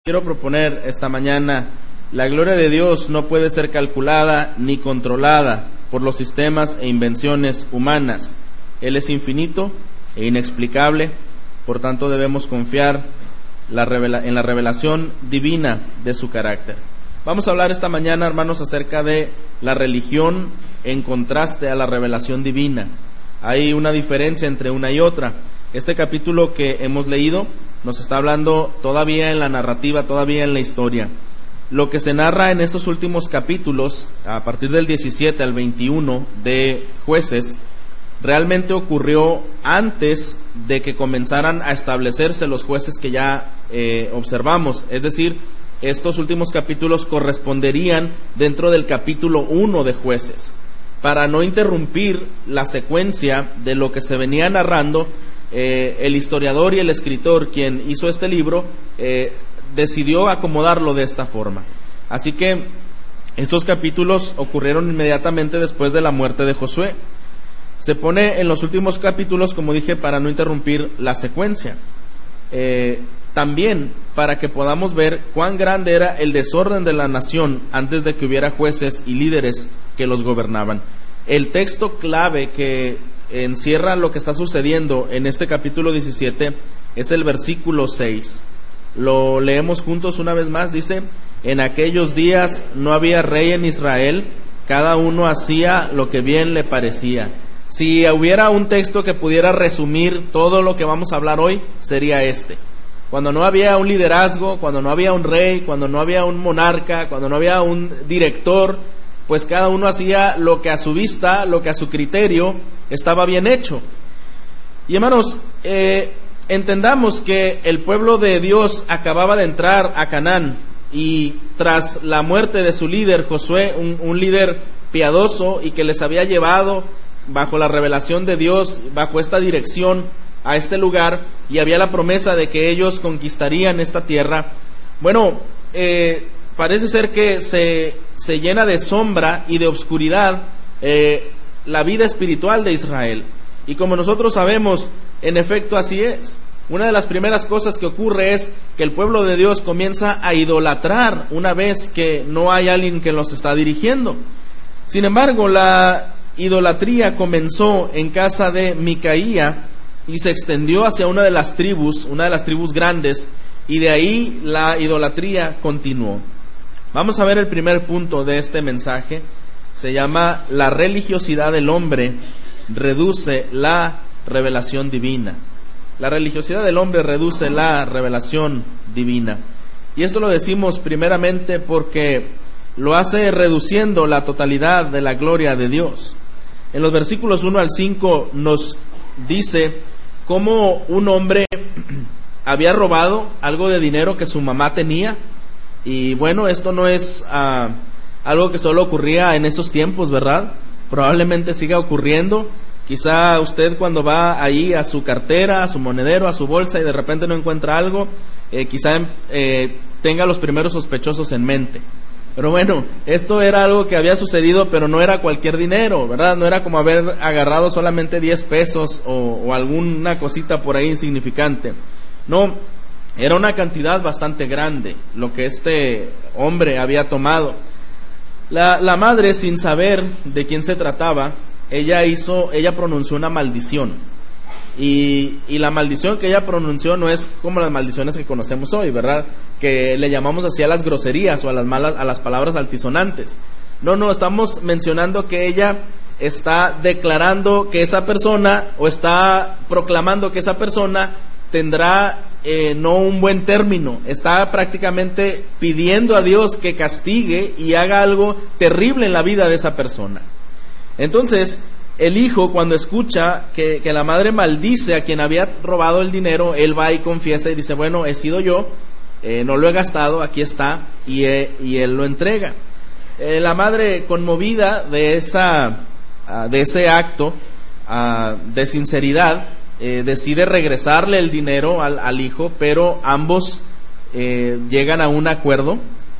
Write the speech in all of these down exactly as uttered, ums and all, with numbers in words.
Quiero proponer esta mañana: la gloria de Dios no puede ser calculada ni controlada por los sistemas e invenciones humanas. Él es infinito e inexplicable, por tanto debemos confiar la revela- en la revelación divina de su carácter. Vamos a hablar esta mañana, hermanos, acerca de la religión en contraste a la revelación divina. Hay una diferencia entre una y otra. Este capítulo que hemos leído nos está hablando todavía en la narrativa, todavía en la historia. Lo que se narra en estos últimos capítulos, a partir del diecisiete al veintiuno de Jueces, realmente ocurrió antes de que comenzaran a establecerse los jueces que ya eh, observamos. Es decir, estos últimos capítulos corresponderían dentro del capítulo uno de Jueces. Para no interrumpir la secuencia de lo que se venía narrando, Eh, el historiador y el escritor, quien hizo este libro, eh, decidió acomodarlo de esta forma. Así que estos capítulos ocurrieron inmediatamente después de la muerte de Josué. Se pone en los últimos capítulos, como dije, para no interrumpir la secuencia. Eh, también para que podamos ver cuán grande era el desorden de la nación antes de que hubiera jueces y líderes que los gobernaban. El texto clave que encierra lo que está sucediendo en este capítulo diecisiete es el versículo seis. Lo leemos juntos una vez más. Dice: en aquellos días no había rey en Israel, cada uno hacía lo que bien le parecía. Si hubiera un texto que pudiera resumir todo lo que vamos a hablar hoy, sería este. Cuando no había un liderazgo, cuando no había un rey, cuando no había un monarca, cuando no había un director, pues cada uno hacía lo que a su vista, lo que a su criterio estaba bien hecho. Y hermanos, eh, entendamos que el pueblo de Dios acababa de entrar a Canaán, y tras la muerte de su líder Josué, un, un líder piadoso y que les había llevado bajo la revelación de Dios, bajo esta dirección, a este lugar, y había la promesa de que ellos conquistarían esta tierra. Bueno, eh, parece ser que se, se llena de sombra y de obscuridad eh, la vida espiritual de Israel. Y como nosotros sabemos, en efecto así es. Una de las primeras cosas que ocurre es que el pueblo de Dios comienza a idolatrar una vez que no hay alguien que los está dirigiendo. Sin embargo, la idolatría comenzó en casa de Micaía y se extendió hacia una de las tribus, una de las tribus grandes, y de ahí la idolatría continuó. Vamos a ver el primer punto de este mensaje. Se llama: la religiosidad del hombre reduce la revelación divina. La religiosidad del hombre reduce la revelación divina. Y esto lo decimos primeramente porque lo hace reduciendo la totalidad de la gloria de Dios. En los versículos uno al cinco nos dice cómo un hombre había robado algo de dinero que su mamá tenía. Y bueno, esto no es Uh, algo que solo ocurría en esos tiempos, ¿verdad? Probablemente siga ocurriendo. Quizá usted, cuando va ahí a su cartera, a su monedero, a su bolsa, y de repente no encuentra algo, eh, quizá eh, tenga los primeros sospechosos en mente. Pero bueno, esto era algo que había sucedido, pero no era cualquier dinero, ¿verdad? No era como haber agarrado solamente diez pesos o, o alguna cosita por ahí insignificante. No, era una cantidad bastante grande lo que este hombre había tomado. La, la madre, sin saber de quién se trataba, ella hizo, ella pronunció una maldición. Y, y la maldición que ella pronunció no es como las maldiciones que conocemos hoy, ¿verdad? Que le llamamos así a las groserías o a las malas, a las palabras altisonantes. No, no, estamos mencionando que ella está declarando que esa persona, o está proclamando que esa persona tendrá eh, no un buen término. Está prácticamente pidiendo a Dios que castigue y haga algo terrible en la vida de esa persona. Entonces, el hijo, cuando escucha que, que la madre maldice a quien había robado el dinero, él va y confiesa y dice: bueno, he sido yo, eh, no lo he gastado, aquí está, y, eh, y él lo entrega. Eh, la madre, conmovida de, esa, uh, de ese acto uh, de sinceridad, Eh, decide regresarle el dinero al, al hijo, pero ambos eh, llegan a un acuerdo,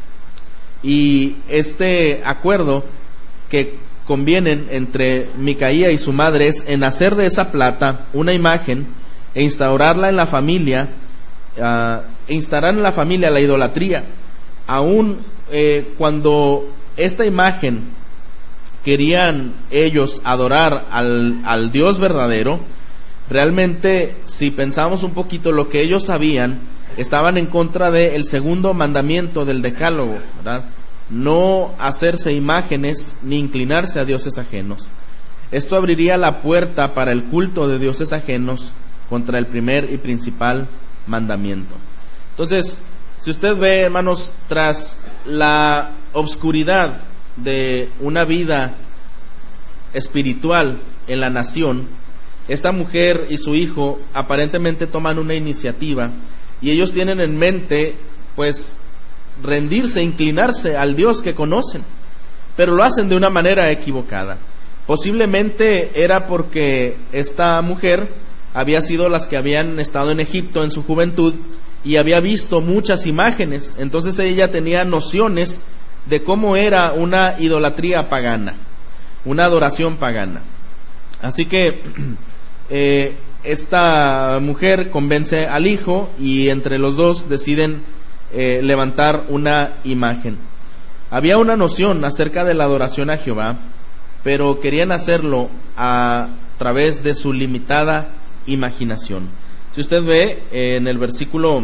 y este acuerdo que convienen entre Micaía y su madre es en hacer de esa plata una imagen e instaurarla en la familia uh, instalar en la familia la idolatría, aún eh, cuando esta imagen querían ellos adorar al, al Dios verdadero, realmente, si pensamos un poquito lo que ellos sabían, estaban en contra del segundo mandamiento del decálogo, ¿verdad? No hacerse imágenes ni inclinarse a dioses ajenos. Esto abriría la puerta para el culto de dioses ajenos contra el primer y principal mandamiento. Entonces, si usted ve, hermanos, tras la obscuridad de una vida espiritual en la nación, esta mujer y su hijo aparentemente toman una iniciativa y ellos tienen en mente, pues, rendirse, inclinarse al Dios que conocen, pero lo hacen de una manera equivocada. Posiblemente era porque esta mujer había sido las que habían estado en Egipto en su juventud y había visto muchas imágenes, entonces ella tenía nociones de cómo era una idolatría pagana, una adoración pagana. Así que eh, esta mujer convence al hijo y entre los dos deciden eh, levantar una imagen. Había una noción acerca de la adoración a Jehová, pero querían hacerlo a través de su limitada imaginación. Si usted ve eh, en el versículo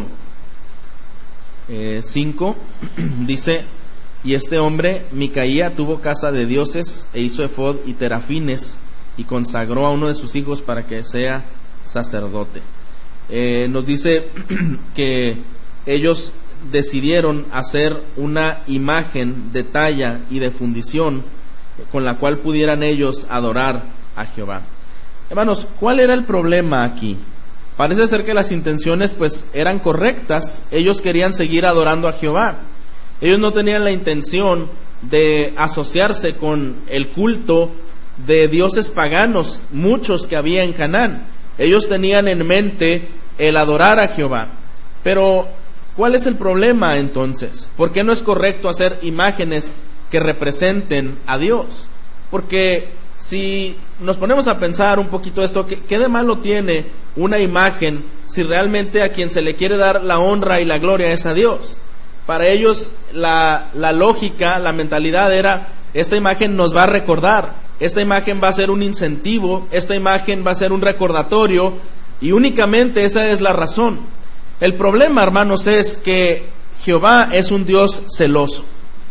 cinco, dice: y este hombre, Micaía, tuvo casa de dioses e hizo efod y terafines y consagró a uno de sus hijos para que sea sacerdote. Eh, nos dice que ellos decidieron hacer una imagen de talla y de fundición con la cual pudieran ellos adorar a Jehová. Hermanos, ¿cuál era el problema aquí? Parece ser que las intenciones pues eran correctas. Ellos querían seguir adorando a Jehová. Ellos no tenían la intención de asociarse con el culto de dioses paganos, muchos que había en Canaán. Ellos tenían en mente el adorar a Jehová. Pero, ¿cuál es el problema entonces? ¿Por qué no es correcto hacer imágenes que representen a Dios? Porque si nos ponemos a pensar un poquito esto, ¿qué, qué de malo tiene una imagen si realmente a quien se le quiere dar la honra y la gloria es a Dios? Para ellos la, la lógica, la mentalidad era: esta imagen nos va a recordar, esta imagen va a ser un incentivo, esta imagen va a ser un recordatorio, y únicamente esa es la razón. El problema, hermanos, es que Jehová es un Dios celoso.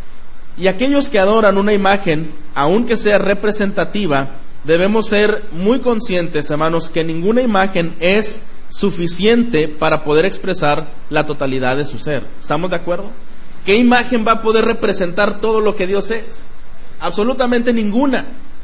Y aquellos que adoran una imagen, aunque sea representativa, debemos ser muy conscientes, hermanos, que ninguna imagen es suficiente para poder expresar la totalidad de su ser. ¿Estamos de acuerdo? ¿Qué imagen va a poder representar todo lo que Dios es? Absolutamente ninguna.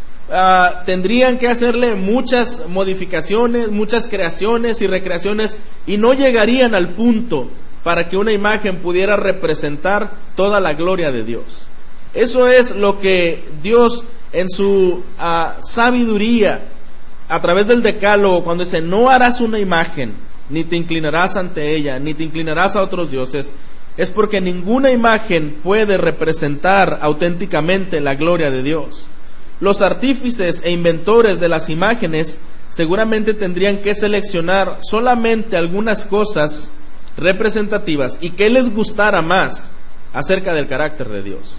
Uh, tendrían que hacerle muchas modificaciones, muchas creaciones y recreaciones, y no llegarían al punto para que una imagen pudiera representar toda la gloria de Dios. Eso es lo que Dios en su uh, sabiduría, a través del decálogo, cuando dice: no harás una imagen, ni te inclinarás ante ella, ni te inclinarás a otros dioses, es porque ninguna imagen puede representar auténticamente la gloria de Dios. Los artífices e inventores de las imágenes seguramente tendrían que seleccionar solamente algunas cosas representativas y que les gustara más acerca del carácter de Dios.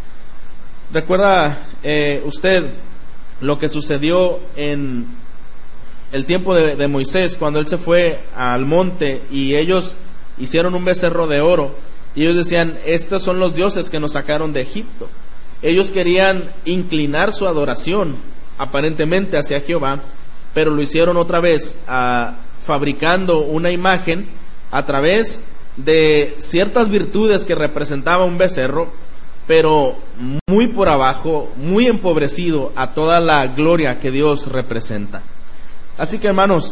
¿Recuerda eh, usted lo que sucedió en el tiempo de, de Moisés, cuando él se fue al monte y ellos hicieron un becerro de oro y ellos decían: estos son los dioses que nos sacaron de Egipto? Ellos querían inclinar su adoración aparentemente hacia Jehová, pero lo hicieron otra vez uh, fabricando una imagen a través de ciertas virtudes que representaba un becerro, pero muy por abajo, muy empobrecido a toda la gloria que Dios representa. Así que, hermanos,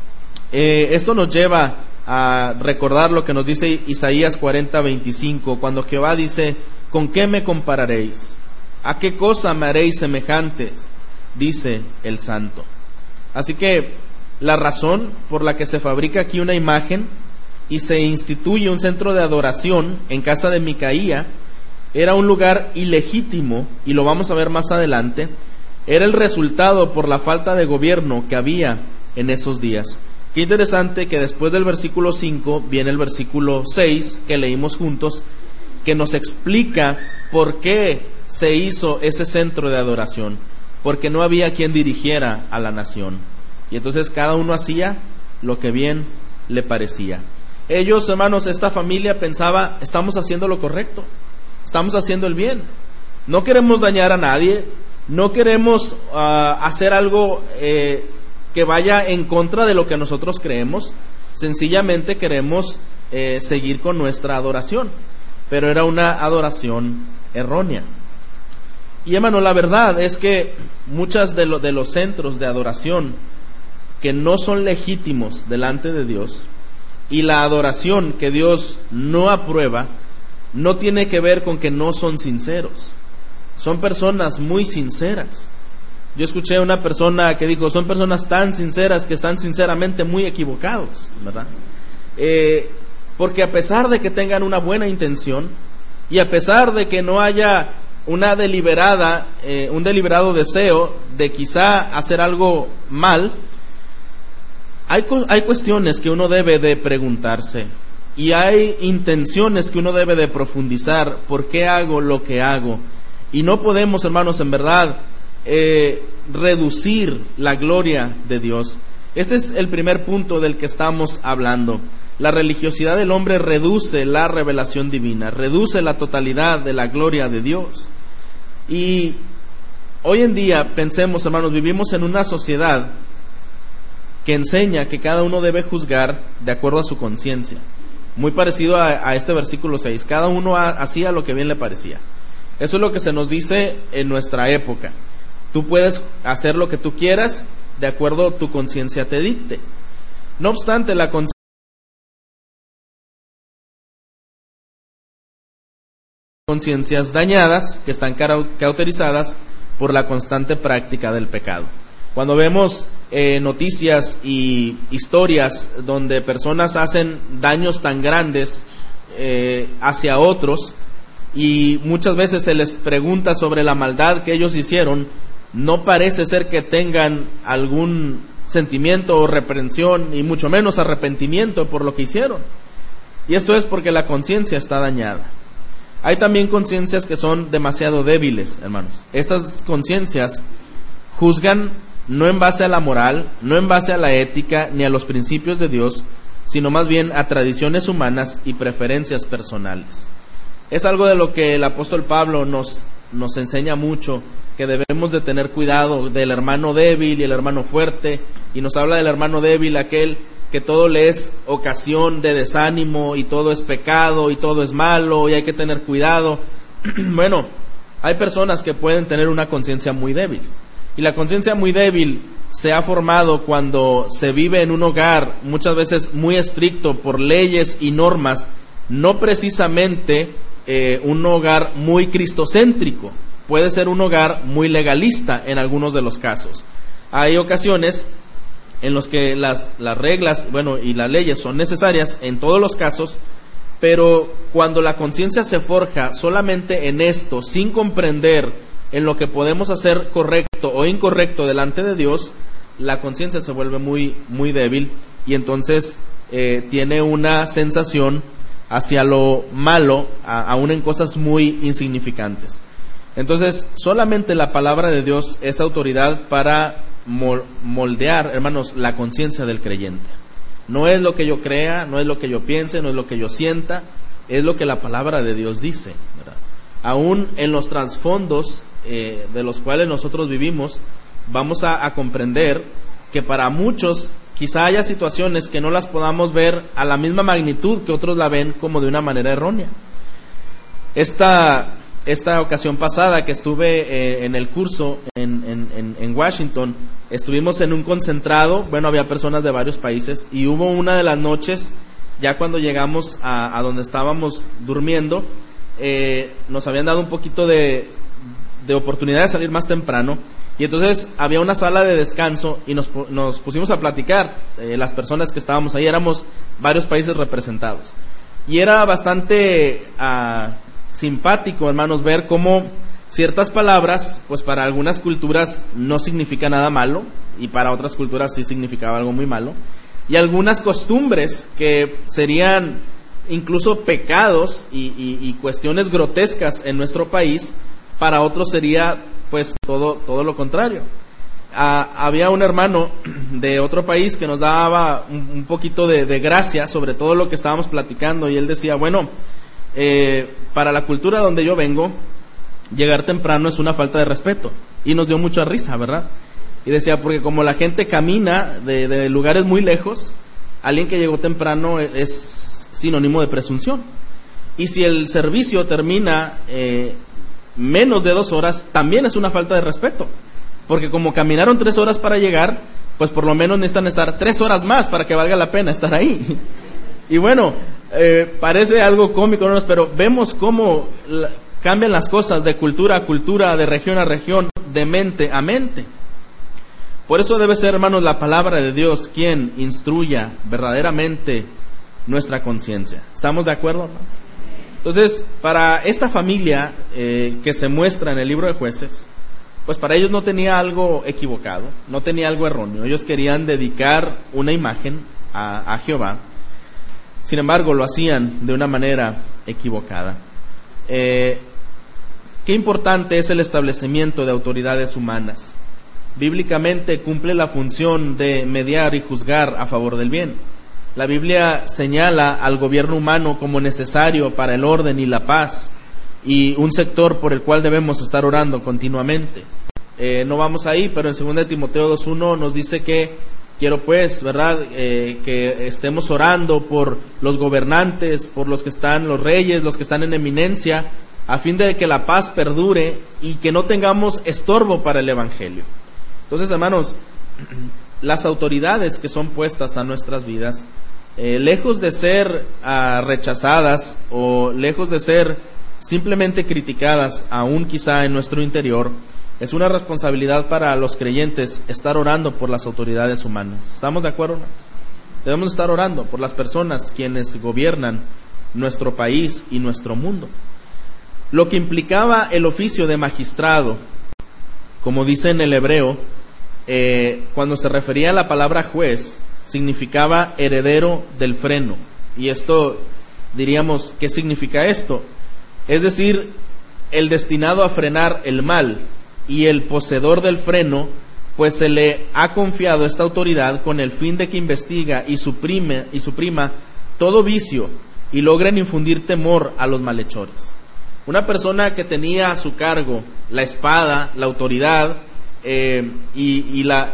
eh, esto nos lleva a recordar lo que nos dice Isaías cuarenta, veinticinco, cuando Jehová dice: ¿con qué me compararéis? ¿A qué cosa me haréis semejantes? Dice el Santo. Así que la razón por la que se fabrica aquí una imagen y se instituye un centro de adoración en casa de Micaía era un lugar ilegítimo, y lo vamos a ver más adelante. Era el resultado por la falta de gobierno que había en esos días. Qué interesante que después del versículo cinco viene el versículo seis que leímos juntos, que nos explica por qué se hizo ese centro de adoración, porque no había quien dirigiera a la nación, y entonces cada uno hacía lo que bien le parecía. Ellos, hermanos, esta familia pensaba, estamos haciendo lo correcto, estamos haciendo el bien, no queremos dañar a nadie, no queremos uh, hacer algo eh, que vaya en contra de lo que nosotros creemos, sencillamente queremos eh, seguir con nuestra adoración, pero era una adoración errónea. Y hermano, la verdad es que muchas de, lo, de los centros de adoración que no son legítimos delante de Dios, y la adoración que Dios no aprueba, no tiene que ver con que no son sinceros. Son personas muy sinceras. Yo escuché a una persona que dijo, son personas tan sinceras que están sinceramente muy equivocados, ¿verdad? Eh, porque a pesar de que tengan una buena intención, y a pesar de que no haya una deliberada, eh, un deliberado deseo de quizá hacer algo mal, hay, hay cuestiones que uno debe de preguntarse, y hay intenciones que uno debe de profundizar. ¿Por qué hago lo que hago? Y no podemos, hermanos, en verdad, eh, reducir la gloria de Dios. Este es el primer punto del que estamos hablando. La religiosidad del hombre reduce la revelación divina, reduce la totalidad de la gloria de Dios. Y hoy en día, pensemos, hermanos, vivimos en una sociedad que enseña que cada uno debe juzgar de acuerdo a su conciencia. Muy parecido a, a este versículo seis. Cada uno ha, hacía lo que bien le parecía. Eso es lo que se nos dice en nuestra época. Tú puedes hacer lo que tú quieras de acuerdo a tu conciencia te dicte. No obstante, la conciencia conciencias dañadas que están cauterizadas por la constante práctica del pecado. Cuando vemos eh, noticias y historias donde personas hacen daños tan grandes eh, hacia otros, y muchas veces se les pregunta sobre la maldad que ellos hicieron, no parece ser que tengan algún sentimiento o reprensión, y mucho menos arrepentimiento por lo que hicieron. Y esto es porque la conciencia está dañada. Hay también conciencias que son demasiado débiles, hermanos. Estas conciencias juzgan no en base a la moral, no en base a la ética, ni a los principios de Dios, sino más bien a tradiciones humanas y preferencias personales. Es algo de lo que el apóstol Pablo nos, nos enseña mucho, que debemos de tener cuidado del hermano débil y el hermano fuerte, y nos habla del hermano débil, aquel que todo le es ocasión de desánimo, y todo es pecado, y todo es malo, y hay que tener cuidado. Bueno, hay personas que pueden tener una conciencia muy débil, y la conciencia muy débil se ha formado cuando se vive en un hogar muchas veces muy estricto por leyes y normas, no precisamente eh, un hogar muy cristocéntrico, puede ser un hogar muy legalista en algunos de los casos. Hay ocasiones en los que las, las reglas, bueno, y las leyes son necesarias en todos los casos, pero cuando la conciencia se forja solamente en esto, sin comprender en lo que podemos hacer correcto o incorrecto delante de Dios, la conciencia se vuelve muy, muy débil, y entonces eh, tiene una sensación hacia lo malo, a, aún en cosas muy insignificantes. Entonces, solamente la palabra de Dios es autoridad para moldear, hermanos, la conciencia del creyente. No es lo que yo crea, no es lo que yo piense, no es lo que yo sienta, es lo que la palabra de Dios dice, ¿verdad? Aún en los trasfondos eh, de los cuales nosotros vivimos, vamos a, a comprender que para muchos quizá haya situaciones que no las podamos ver a la misma magnitud que otros la ven, como de una manera errónea. Esta, esta ocasión pasada que estuve eh, en el curso en, en, en Washington, estuvimos en un concentrado, bueno, había personas de varios países, y hubo una de las noches, ya cuando llegamos a, a donde estábamos durmiendo, eh, nos habían dado un poquito de, de oportunidad de salir más temprano, y entonces había una sala de descanso, y nos, nos pusimos a platicar, eh, las personas que estábamos ahí, éramos varios países representados, y era bastante uh, simpático, hermanos, ver cómo ciertas palabras, pues para algunas culturas no significa nada malo, y para otras culturas sí significaba algo muy malo, y algunas costumbres que serían incluso pecados y, y, y cuestiones grotescas en nuestro país, para otros sería pues todo, todo lo contrario. Ah, había un hermano de otro país que nos daba un, un poquito de, de gracia sobre todo lo que estábamos platicando, y él decía, bueno, eh, para la cultura donde yo vengo, llegar temprano es una falta de respeto, y nos dio mucha risa, ¿verdad? Y decía, porque como la gente camina de, de lugares muy lejos, alguien que llegó temprano es sinónimo de presunción, y si el servicio termina eh, menos de dos horas, también es una falta de respeto, porque como caminaron tres horas para llegar, pues por lo menos necesitan estar tres horas más para que valga la pena estar ahí. Y bueno, eh, parece algo cómico, ¿no? Pero vemos cómo la, cambian las cosas de cultura a cultura, de región a región, de mente a mente. Por eso debe ser, hermanos, la palabra de Dios quien instruya verdaderamente nuestra conciencia. ¿Estamos de acuerdo, hermanos? Entonces, para esta familia eh, que se muestra en el libro de Jueces, pues para ellos no tenía algo equivocado, no tenía algo erróneo. Ellos querían dedicar una imagen a, a Jehová. Sin embargo, lo hacían de una manera equivocada. Eh, qué importante es el establecimiento de autoridades humanas. Bíblicamente cumple la función de mediar y juzgar a favor del bien. La Biblia señala al gobierno humano como necesario para el orden y la paz, y un sector por el cual debemos estar orando continuamente. Eh, no vamos ahí, pero en segunda de Timoteo dos uno nos dice que quiero pues, ¿verdad?, eh, que estemos orando por los gobernantes, por los que están, los reyes, los que están en eminencia, a fin de que la paz perdure y que no tengamos estorbo para el evangelio. Entonces, hermanos, las autoridades que son puestas a nuestras vidas, eh, lejos de ser uh, rechazadas o lejos de ser simplemente criticadas, aún quizá en nuestro interior, es una responsabilidad para los creyentes estar orando por las autoridades humanas. ¿Estamos de acuerdo, hermanos? Debemos estar orando por las personas quienes gobiernan nuestro país y nuestro mundo. Lo que implicaba el oficio de magistrado, como dice en el hebreo, eh, cuando se refería a la palabra juez, significaba heredero del freno. Y esto, diríamos, ¿qué significa esto? Es decir, el destinado a frenar el mal, y el poseedor del freno, pues se le ha confiado esta autoridad con el fin de que investiga y suprime y suprima todo vicio y logren infundir temor a los malhechores. Una persona que tenía a su cargo la espada, la autoridad eh, y, y la,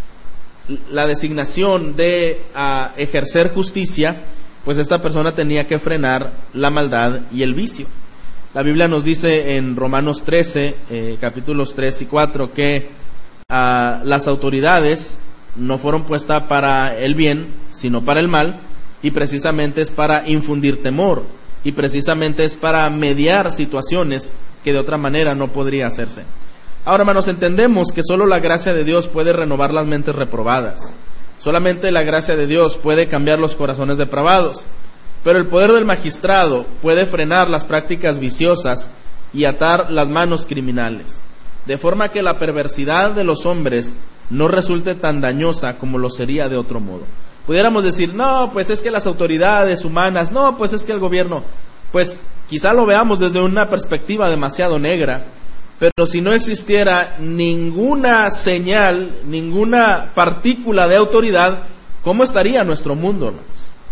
la designación de uh, ejercer justicia, pues esta persona tenía que frenar la maldad y el vicio. La Biblia nos dice en Romanos trece, eh, capítulos tres y cuatro, que uh, las autoridades no fueron puestas para el bien, sino para el mal, y precisamente es para infundir temor, y precisamente es para mediar situaciones que de otra manera no podría hacerse. Ahora, hermanos, entendemos que solo la gracia de Dios puede renovar las mentes reprobadas. Solamente la gracia de Dios puede cambiar los corazones depravados. Pero el poder del magistrado puede frenar las prácticas viciosas y atar las manos criminales, de forma que la perversidad de los hombres no resulte tan dañosa como lo sería de otro modo. Pudiéramos decir, no, pues es que las autoridades humanas, no, pues es que el gobierno, pues quizá lo veamos desde una perspectiva demasiado negra, pero si no existiera ninguna señal, ninguna partícula de autoridad, ¿cómo estaría nuestro mundo, hermanos?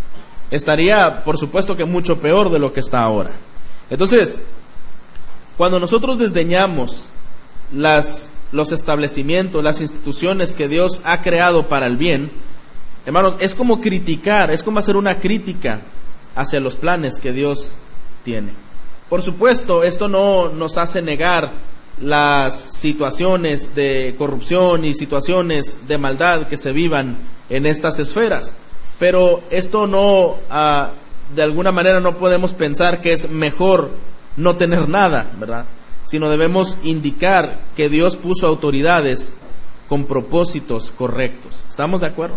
Estaría, por supuesto, que mucho peor de lo que está ahora. Entonces, cuando nosotros desdeñamos las, los establecimientos, las instituciones que Dios ha creado para el bien, hermanos, es como criticar, es como hacer una crítica hacia los planes que Dios tiene. Por supuesto, esto no nos hace negar las situaciones de corrupción y situaciones de maldad que se vivan en estas esferas. Pero esto no, uh, de alguna manera no podemos pensar que es mejor no tener nada, ¿verdad? Sino debemos indicar que Dios puso autoridades con propósitos correctos. ¿Estamos de acuerdo?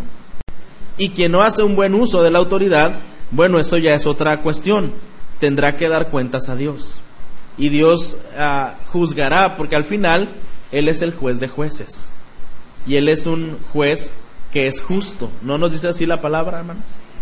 Y quien no hace un buen uso de la autoridad, bueno, eso ya es otra cuestión. Tendrá que dar cuentas a Dios. Y Dios uh, juzgará, porque al final Él es el juez de jueces. Y Él es un juez que es justo. ¿No nos dice así la palabra, hermanos?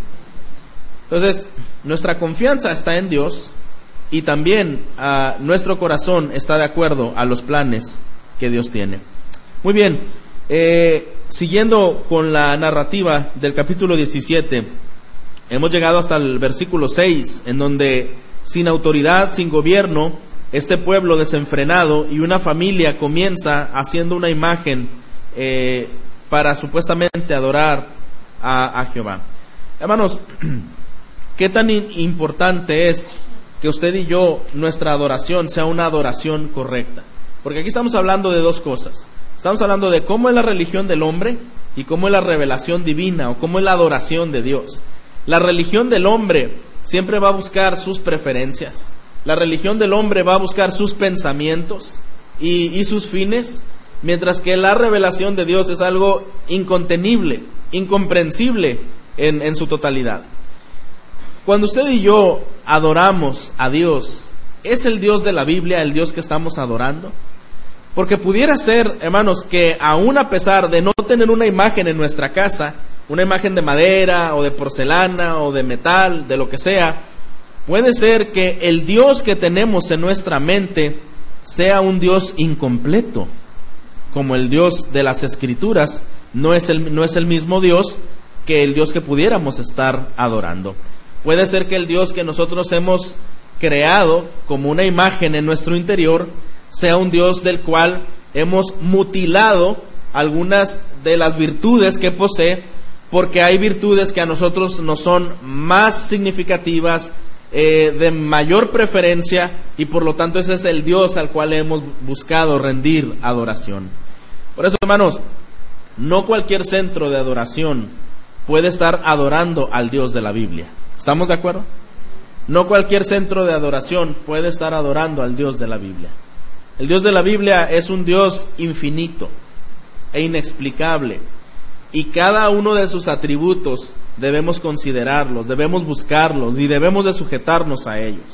Entonces, nuestra confianza está en Dios y también uh, nuestro corazón está de acuerdo a los planes que Dios tiene. Muy bien, eh, siguiendo con la narrativa del capítulo diecisiete, hemos llegado hasta el versículo seis, en donde sin autoridad, sin gobierno, este pueblo desenfrenado y una familia comienza haciendo una imagen eh, para supuestamente adorar a, a Jehová. Hermanos, ¿qué tan importante es que usted y yo, nuestra adoración sea una adoración correcta? Porque aquí estamos hablando de dos cosas. Estamos hablando de cómo es la religión del hombre y cómo es la revelación divina o cómo es la adoración de Dios. La religión del hombre siempre va a buscar sus preferencias. La religión del hombre va a buscar sus pensamientos y, y sus fines, mientras que la revelación de Dios es algo incontenible, incomprensible en, en su totalidad. Cuando usted y yo adoramos a Dios, ¿es el Dios de la Biblia el Dios que estamos adorando? Porque pudiera ser, hermanos, que aún a pesar de no tener una imagen en nuestra casa, una imagen de madera o de porcelana o de metal, de lo que sea, puede ser que el Dios que tenemos en nuestra mente sea un Dios incompleto, como el Dios de las Escrituras no es el, no es el mismo Dios que el Dios que pudiéramos estar adorando. Puede ser que el Dios que nosotros hemos creado como una imagen en nuestro interior sea un Dios del cual hemos mutilado algunas de las virtudes que posee, porque hay virtudes que a nosotros nos son más significativas, eh, de mayor preferencia, y por lo tanto ese es el Dios al cual hemos buscado rendir adoración. Por eso, hermanos, no cualquier centro de adoración puede estar adorando al Dios de la Biblia. ¿Estamos de acuerdo? No cualquier centro de adoración puede estar adorando al Dios de la Biblia. El Dios de la Biblia es un Dios infinito e inexplicable, y cada uno de sus atributos debemos considerarlos, debemos buscarlos y debemos de sujetarnos a ellos.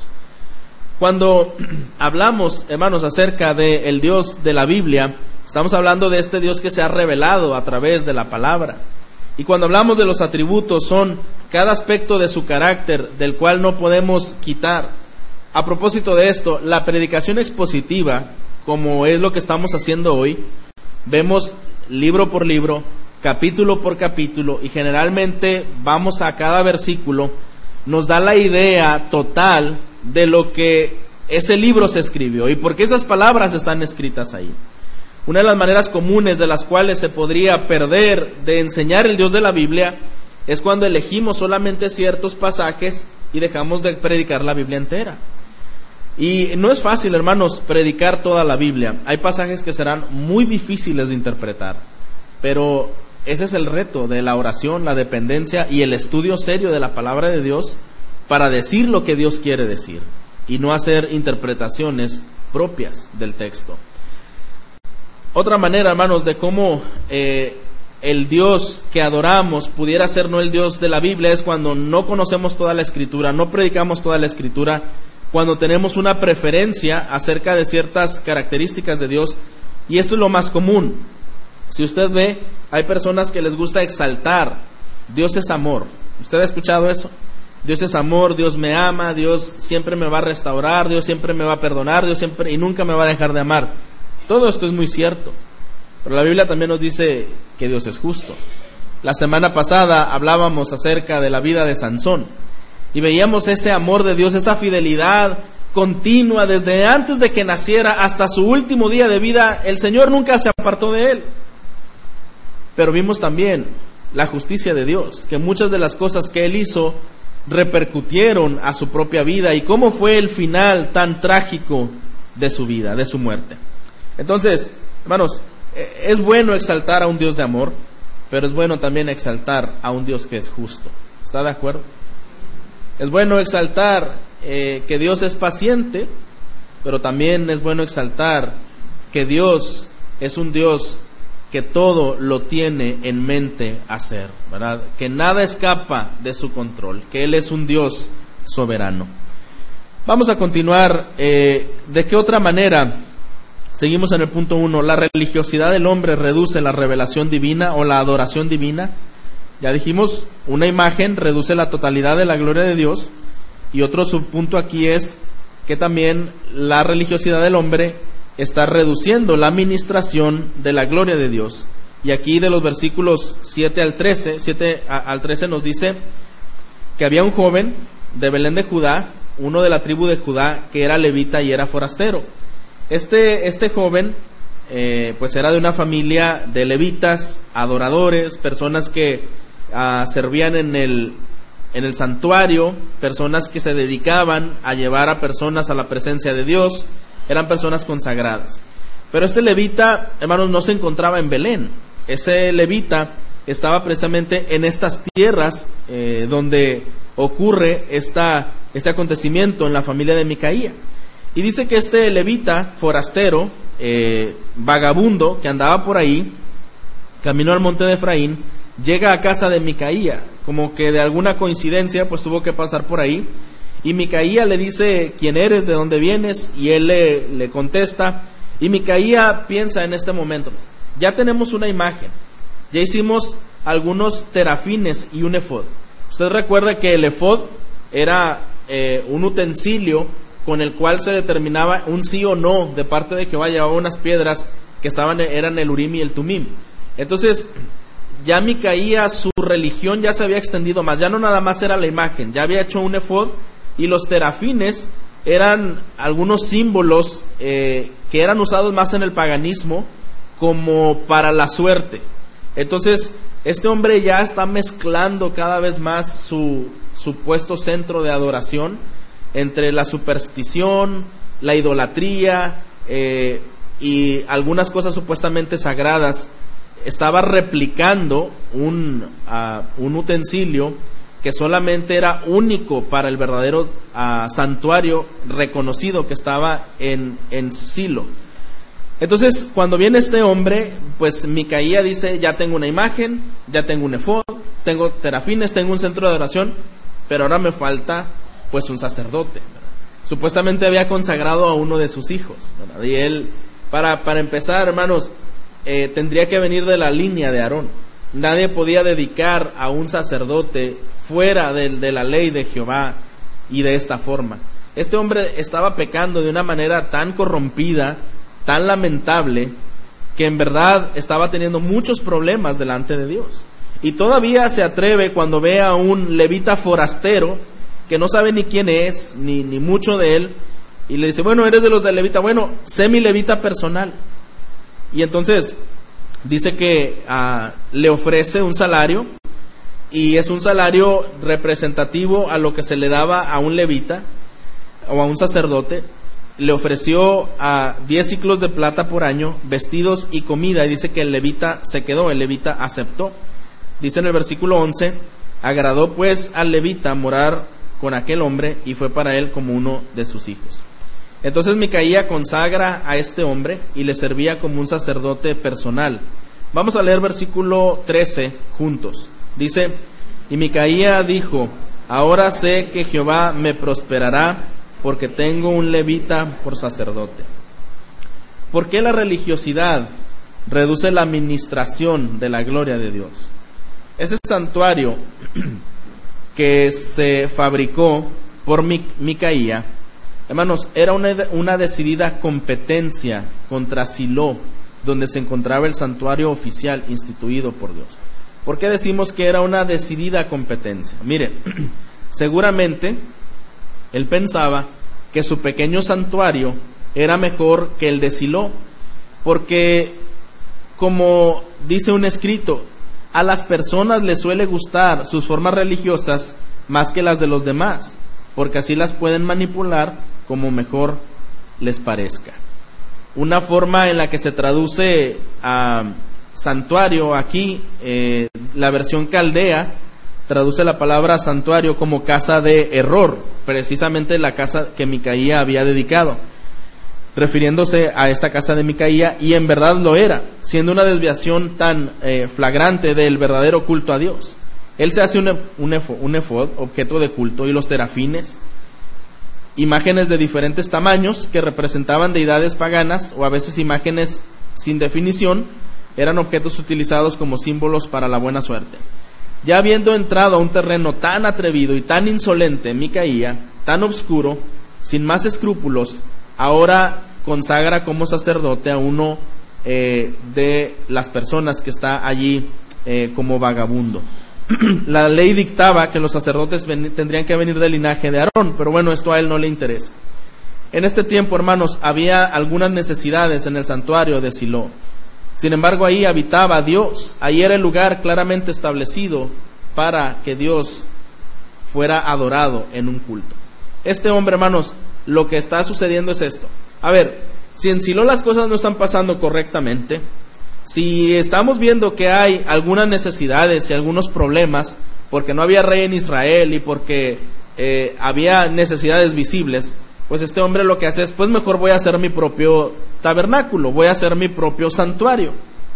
Cuando hablamos, hermanos, acerca del Dios de la Biblia, estamos hablando de este Dios que se ha revelado a través de la palabra. Y cuando hablamos de los atributos, son cada aspecto de su carácter, del cual no podemos quitar. A propósito de esto, la predicación expositiva, como es lo que estamos haciendo hoy, vemos libro por libro, capítulo por capítulo, y generalmente vamos a cada versículo, nos da la idea total de lo que ese libro se escribió y por qué esas palabras están escritas ahí. Una de las maneras comunes de las cuales se podría perder de enseñar el Dios de la Biblia es cuando elegimos solamente ciertos pasajes y dejamos de predicar la Biblia entera. Y no es fácil, hermanos, predicar toda la Biblia. Hay pasajes que serán muy difíciles de interpretar, pero ese es el reto de la oración, la dependencia y el estudio serio de la palabra de Dios para decir lo que Dios quiere decir y no hacer interpretaciones propias del texto. Otra manera, hermanos, de cómo eh, el Dios que adoramos pudiera ser no el Dios de la Biblia es cuando no conocemos toda la Escritura, no predicamos toda la Escritura, cuando tenemos una preferencia acerca de ciertas características de Dios, y esto es lo más común. Si usted ve, hay personas que les gusta exaltar, Dios es amor. ¿Usted ha escuchado eso? Dios es amor, Dios me ama, Dios siempre me va a restaurar, Dios siempre me va a perdonar, Dios siempre y nunca me va a dejar de amar. Todo esto es muy cierto, pero la Biblia también nos dice que Dios es justo. La semana pasada hablábamos acerca de la vida de Sansón y veíamos ese amor de Dios, esa fidelidad continua desde antes de que naciera hasta su último día de vida. El Señor nunca se apartó de él. Pero vimos también la justicia de Dios, que muchas de las cosas que él hizo repercutieron a su propia vida y cómo fue el final tan trágico de su vida, de su muerte. Entonces, hermanos, es bueno exaltar a un Dios de amor, pero es bueno también exaltar a un Dios que es justo. ¿Está de acuerdo? Es bueno exaltar eh, que Dios es paciente, pero también es bueno exaltar que Dios es un Dios que todo lo tiene en mente hacer, ¿verdad? Que nada escapa de su control, que Él es un Dios soberano. Vamos a continuar. Eh, ¿de qué otra manera Seguimos en el punto uno. La religiosidad del hombre reduce la revelación divina o la adoración divina. Ya dijimos, una imagen reduce la totalidad de la gloria de Dios. Y otro subpunto aquí es que también la religiosidad del hombre está reduciendo la administración de la gloria de Dios. Y aquí de los versículos siete al trece, siete al trece nos dice que había un joven de Belén de Judá, uno de la tribu de Judá, que era levita y era forastero. Este, este joven eh, pues era de una familia de levitas, adoradores, personas que uh, servían en el, en el santuario, personas que se dedicaban a llevar a personas a la presencia de Dios, eran personas consagradas. Pero este levita, hermanos, no se encontraba en Belén. Ese levita estaba precisamente en estas tierras eh, donde ocurre esta, este acontecimiento en la familia de Micaía. Y dice que este levita, forastero, eh, vagabundo, que andaba por ahí, camino al monte de Efraín, llega a casa de Micaía, como que de alguna coincidencia, pues tuvo que pasar por ahí, y Micaía le dice, ¿quién eres? ¿De dónde vienes? Y él le, le contesta, y Micaía piensa en este momento, ya tenemos una imagen, ya hicimos algunos terafines y un efod. Usted recuerda que el efod era eh, un utensilio con el cual se determinaba un sí o no de parte de Jehová. Llevaba unas piedras que estaban, eran el Urim y el Tumim. Entonces, ya Micaía, su religión ya se había extendido más, ya no nada más era la imagen, ya había hecho un efod, y los terafines eran algunos símbolos eh, que eran usados más en el paganismo como para la suerte. Entonces, este hombre ya está mezclando cada vez más su supuesto centro de adoración entre la superstición, la idolatría eh, y algunas cosas supuestamente sagradas. Estaba replicando un, uh, un utensilio que solamente era único para el verdadero uh, santuario reconocido que estaba en, en Silo. Entonces, cuando viene este hombre, pues Micaía dice, ya tengo una imagen, ya tengo un efod, tengo terafines, tengo un centro de adoración, pero ahora me falta pues un sacerdote, ¿verdad? Supuestamente había consagrado a uno de sus hijos, ¿verdad? Y él, para, para empezar, hermanos, eh, tendría que venir de la línea de Aarón. Nadie podía dedicar a un sacerdote fuera de, de la ley de Jehová y de esta forma. Este hombre estaba pecando de una manera tan corrompida, tan lamentable, que en verdad estaba teniendo muchos problemas delante de Dios. Y todavía se atreve, cuando ve a un levita forastero que no sabe ni quién es, ni, ni mucho de él, y le dice, bueno, eres de los de levita, bueno, sé mi levita personal. Y entonces dice que uh, le ofrece un salario, y es un salario representativo a lo que se le daba a un levita o a un sacerdote. Le ofreció a diez ciclos de plata por año, vestidos y comida, y dice que el levita se quedó, el levita aceptó. Dice en el versículo once, agradó pues al levita morar con aquel hombre, y fue para él como uno de sus hijos. Entonces Micaía consagra a este hombre y le servía como un sacerdote personal. Vamos a leer versículo trece juntos. Dice, y Micaía dijo, ahora sé que Jehová me prosperará, porque tengo un levita por sacerdote. ¿Por qué la religiosidad reduce la administración de la gloria de Dios? Ese santuario que se fabricó por Micaía, hermanos, era una, una decidida competencia contra Silo, donde se encontraba el santuario oficial instituido por Dios. ¿Por qué decimos que era una decidida competencia? Mire, seguramente él pensaba que su pequeño santuario era mejor que el de Silo, porque, como dice un escrito, a las personas les suele gustar sus formas religiosas más que las de los demás, porque así las pueden manipular como mejor les parezca. Una forma en la que se traduce a santuario aquí, eh, la versión caldea traduce la palabra santuario como casa de error, precisamente la casa que Micaía había dedicado, refiriéndose a esta casa de Micaía, y en verdad lo era, siendo una desviación tan eh, flagrante del verdadero culto a Dios. Él se hace un, un, efod, un efod, objeto de culto, y los terafines, imágenes de diferentes tamaños que representaban deidades paganas o a veces imágenes sin definición. Eran objetos utilizados como símbolos para la buena suerte. Ya habiendo entrado a un terreno tan atrevido y tan insolente, Micaía, tan oscuro, sin más escrúpulos, ahora consagra como sacerdote a uno eh, de las personas que está allí eh, como vagabundo. La ley dictaba que los sacerdotes ven, tendrían que venir del linaje de Aarón, pero bueno, esto a él no le interesa. En este tiempo, hermanos, había algunas necesidades en el santuario de Silo. Sin embargo, ahí habitaba Dios, ahí era el lugar claramente establecido para que Dios fuera adorado en un culto. Este hombre, hermanos, lo que está sucediendo es esto. A ver, si en Silo las cosas no están pasando correctamente, si estamos viendo que hay algunas necesidades y algunos problemas, porque no había rey en Israel y porque eh, había necesidades visibles, pues este hombre lo que hace es, pues mejor voy a hacer mi propio tabernáculo, voy a hacer mi propio santuario.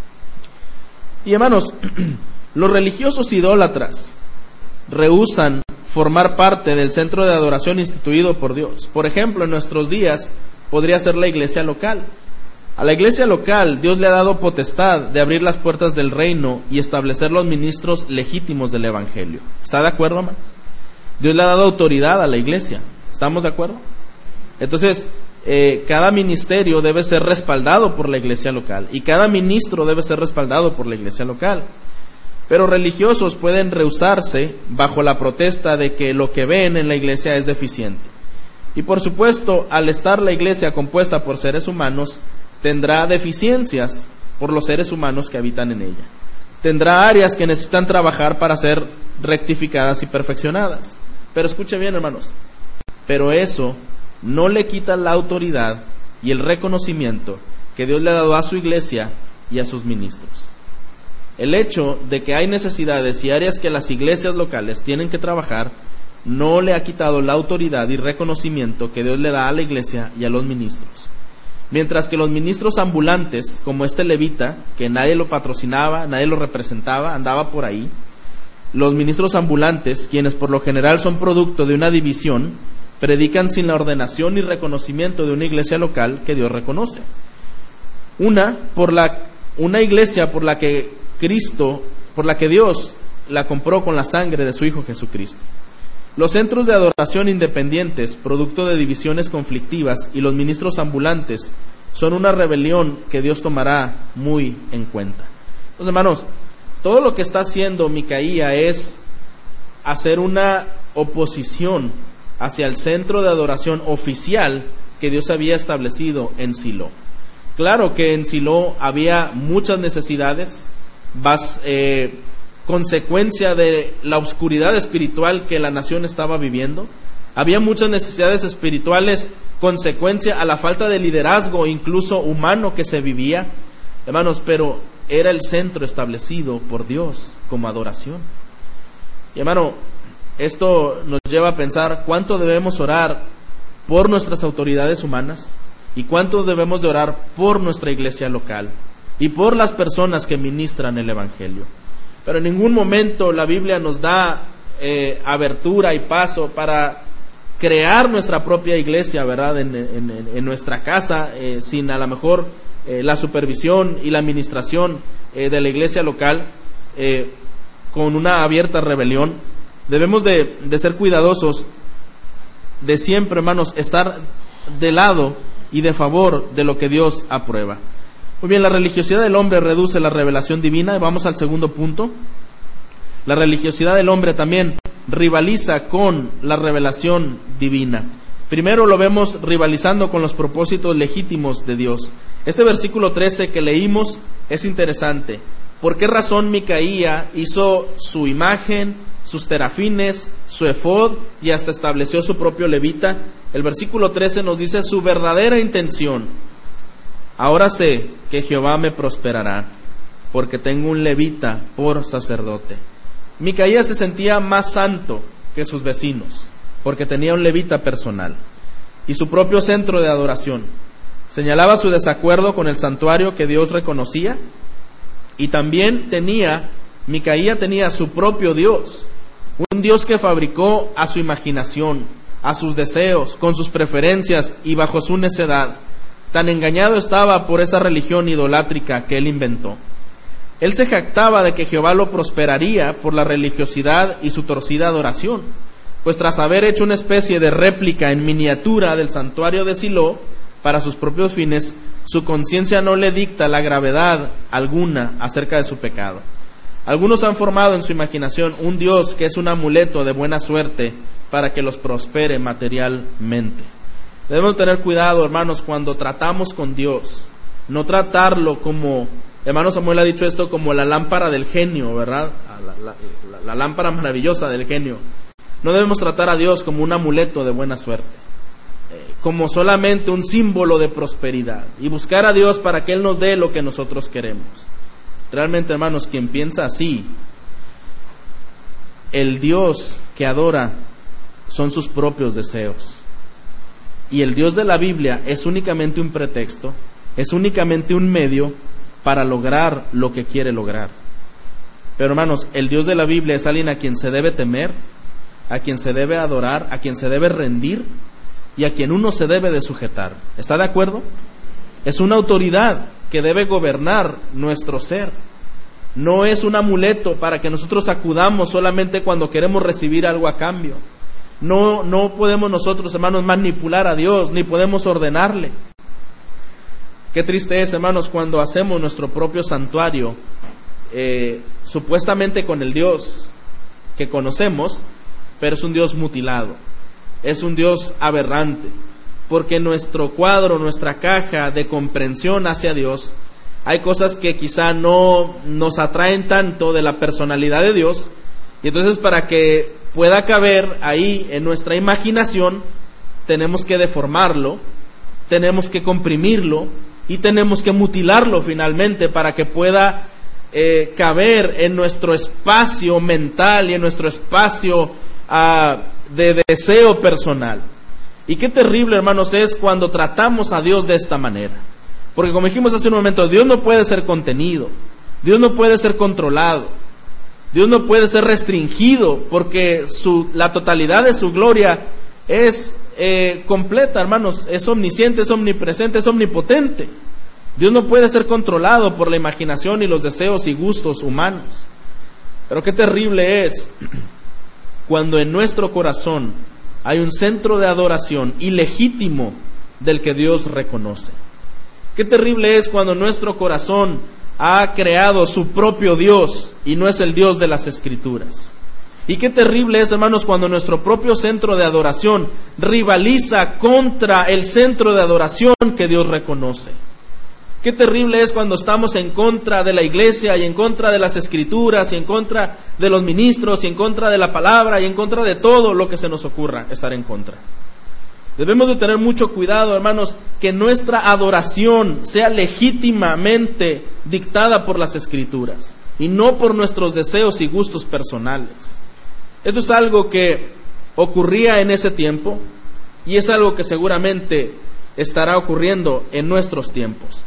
Y hermanos, los religiosos idólatras rehúsan formar parte del centro de adoración instituido por Dios. Por ejemplo, en nuestros días podría ser la iglesia local. A la iglesia local Dios le ha dado potestad de abrir las puertas del reino y establecer los ministros legítimos del evangelio. ¿Está de acuerdo, hermano? Dios le ha dado autoridad a la iglesia. ¿Estamos de acuerdo? Entonces, eh, cada ministerio debe ser respaldado por la iglesia local y cada ministro debe ser respaldado por la iglesia local. Pero religiosos pueden rehusarse bajo la protesta de que lo que ven en la iglesia es deficiente. Y por supuesto, al estar la iglesia compuesta por seres humanos, tendrá deficiencias por los seres humanos que habitan en ella. Tendrá áreas que necesitan trabajar para ser rectificadas y perfeccionadas. Pero escuche bien, hermanos, pero eso no le quita la autoridad y el reconocimiento que Dios le ha dado a su iglesia y a sus ministros. El hecho de que hay necesidades y áreas que las iglesias locales tienen que trabajar no le ha quitado la autoridad y reconocimiento que Dios le da a la iglesia y a los ministros. Mientras que los ministros ambulantes, como este levita, que nadie lo patrocinaba, nadie lo representaba, andaba por ahí, los ministros ambulantes, quienes por lo general son producto de una división, predican sin la ordenación y reconocimiento de una iglesia local que Dios reconoce. Una, por la, una iglesia por la que Cristo, por la que Dios la compró con la sangre de su Hijo Jesucristo. Los centros de adoración independientes, producto de divisiones conflictivas, y los ministros ambulantes son una rebelión que Dios tomará muy en cuenta. Entonces, hermanos, todo lo que está haciendo Micaía es hacer una oposición hacia el centro de adoración oficial que Dios había establecido en Silo. Claro que en Silo había muchas necesidades, vas, eh, consecuencia de la oscuridad espiritual que la nación estaba viviendo. Había muchas necesidades espirituales, consecuencia a la falta de liderazgo, incluso humano, que se vivía. Hermanos, pero era el centro establecido por Dios como adoración. Y hermano, esto nos lleva a pensar cuánto debemos orar por nuestras autoridades humanas y cuánto debemos de orar por nuestra iglesia local y por las personas que ministran el evangelio. Pero en ningún momento la Biblia nos da eh, abertura y paso para crear nuestra propia iglesia, ¿verdad? En, en, en nuestra casa, eh, sin a lo mejor eh, la supervisión y la administración eh, de la iglesia local, eh, con una abierta rebelión. Debemos de, de ser cuidadosos de siempre, hermanos, estar de lado y de favor de lo que Dios aprueba. Muy bien, la religiosidad del hombre reduce la revelación divina. Vamos al segundo punto. La religiosidad del hombre también rivaliza con la revelación divina. Primero lo vemos rivalizando con los propósitos legítimos de Dios. Este versículo trece que leímos es interesante. ¿Por qué razón Micaía hizo su imagen, sus terafines, su efod y hasta estableció su propio levita? El versículo trece nos dice su verdadera intención. Ahora sé que Jehová me prosperará, porque tengo un levita por sacerdote. Micaía se sentía más santo que sus vecinos, porque tenía un levita personal y su propio centro de adoración. Señalaba su desacuerdo con el santuario que Dios reconocía, y también tenía, Micaía tenía su propio Dios, un Dios que fabricó a su imaginación, a sus deseos, con sus preferencias y bajo su necedad. Tan engañado estaba por esa religión idolátrica que él inventó. Él se jactaba de que Jehová lo prosperaría por la religiosidad y su torcida adoración, pues tras haber hecho una especie de réplica en miniatura del santuario de Silo para sus propios fines, su conciencia no le dicta la gravedad alguna acerca de su pecado. Algunos han formado en su imaginación un Dios que es un amuleto de buena suerte para que los prospere materialmente. Debemos tener cuidado, hermanos, cuando tratamos con Dios, no tratarlo como, hermano Samuel ha dicho esto, como la lámpara del genio, ¿verdad? La, la, la, la lámpara maravillosa del genio. No debemos tratar a Dios como un amuleto de buena suerte, eh, como solamente un símbolo de prosperidad, y buscar a Dios para que Él nos dé lo que nosotros queremos. Realmente, hermanos, quien piensa así, el Dios que adora son sus propios deseos. Y el Dios de la Biblia es únicamente un pretexto, es únicamente un medio para lograr lo que quiere lograr. Pero, hermanos, el Dios de la Biblia es alguien a quien se debe temer, a quien se debe adorar, a quien se debe rendir y a quien uno se debe de sujetar. ¿Está de acuerdo? Es una autoridad que debe gobernar nuestro ser. No es un amuleto para que nosotros acudamos solamente cuando queremos recibir algo a cambio. No, no podemos nosotros, hermanos, manipular a Dios, ni podemos ordenarle. Qué triste es, hermanos, cuando hacemos nuestro propio santuario, eh, supuestamente con el Dios que conocemos, pero es un Dios mutilado, es un Dios aberrante, porque en nuestro cuadro, nuestra caja de comprensión hacia Dios, hay cosas que quizá no nos atraen tanto de la personalidad de Dios, y entonces para que pueda caber ahí en nuestra imaginación, tenemos que deformarlo, tenemos que comprimirlo y tenemos que mutilarlo finalmente para que pueda eh, caber en nuestro espacio mental y en nuestro espacio uh, de deseo personal. Y qué terrible, hermanos, es cuando tratamos a Dios de esta manera. Porque como dijimos hace un momento, Dios no puede ser contenido, Dios no puede ser controlado, Dios no puede ser restringido, porque su, la totalidad de su gloria es eh, completa, hermanos, es omnisciente, es omnipresente, es omnipotente. Dios no puede ser controlado por la imaginación y los deseos y gustos humanos. Pero qué terrible es cuando en nuestro corazón hay un centro de adoración ilegítimo del que Dios reconoce. Qué terrible es cuando nuestro corazón ha creado su propio Dios y no es el Dios de las Escrituras. Y qué terrible es, hermanos, cuando nuestro propio centro de adoración rivaliza contra el centro de adoración que Dios reconoce. Qué terrible es cuando estamos en contra de la iglesia y en contra de las Escrituras y en contra de los ministros y en contra de la palabra y en contra de todo lo que se nos ocurra estar en contra. Debemos de tener mucho cuidado, hermanos, que nuestra adoración sea legítimamente dictada por las Escrituras y no por nuestros deseos y gustos personales. Esto es algo que ocurría en ese tiempo y es algo que seguramente estará ocurriendo en nuestros tiempos.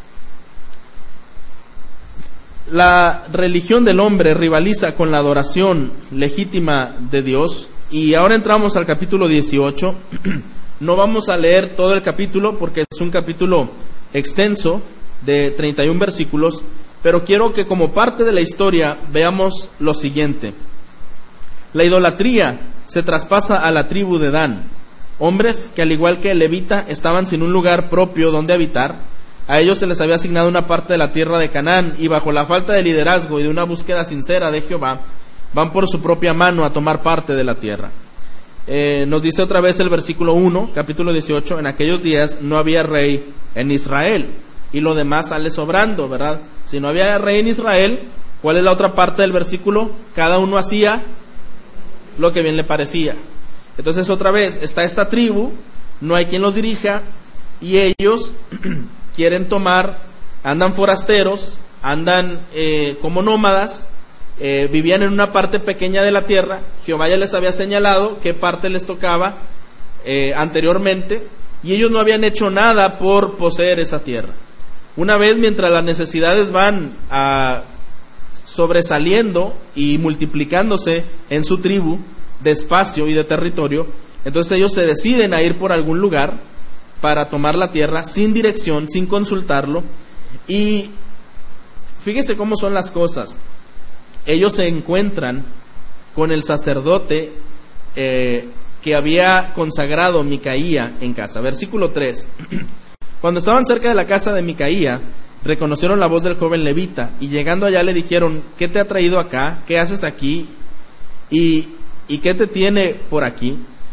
La religión del hombre rivaliza con la adoración legítima de Dios. Y ahora entramos al capítulo dieciocho. No vamos a leer todo el capítulo porque es un capítulo extenso de treinta y un versículos, pero quiero que como parte de la historia veamos lo siguiente. La idolatría se traspasa a la tribu de Dan, hombres que al igual que el levita estaban sin un lugar propio donde habitar. A ellos se les había asignado una parte de la tierra de Canaán y bajo la falta de liderazgo y de una búsqueda sincera de Jehová, van por su propia mano a tomar parte de la tierra. Eh, nos dice otra vez el versículo uno, capítulo dieciocho, en aquellos días no había rey en Israel, y lo demás sale sobrando, ¿verdad? Si no había rey en Israel, ¿cuál es la otra parte del versículo? Cada uno hacía lo que bien le parecía. Entonces otra vez, está esta tribu, no hay quien los dirija, y ellos quieren tomar, andan forasteros, andan eh, como nómadas, eh, vivían en una parte pequeña de la tierra. Jehová ya les había señalado qué parte les tocaba eh, anteriormente, y ellos no habían hecho nada por poseer esa tierra. Una vez, mientras las necesidades van a sobresaliendo y multiplicándose en su tribu de espacio y de territorio, Entonces ellos se deciden a ir por algún lugar para tomar la tierra sin dirección, sin consultarlo. Y fíjese cómo son las cosas. Ellos se encuentran con el sacerdote eh, que había consagrado Micaía en casa. Versículo tres. Cuando estaban cerca de la casa de Micaía, reconocieron la voz del joven levita, y llegando allá le dijeron: ¿qué te ha traído acá? ¿Qué haces aquí? ¿Y, y qué te tiene por aquí?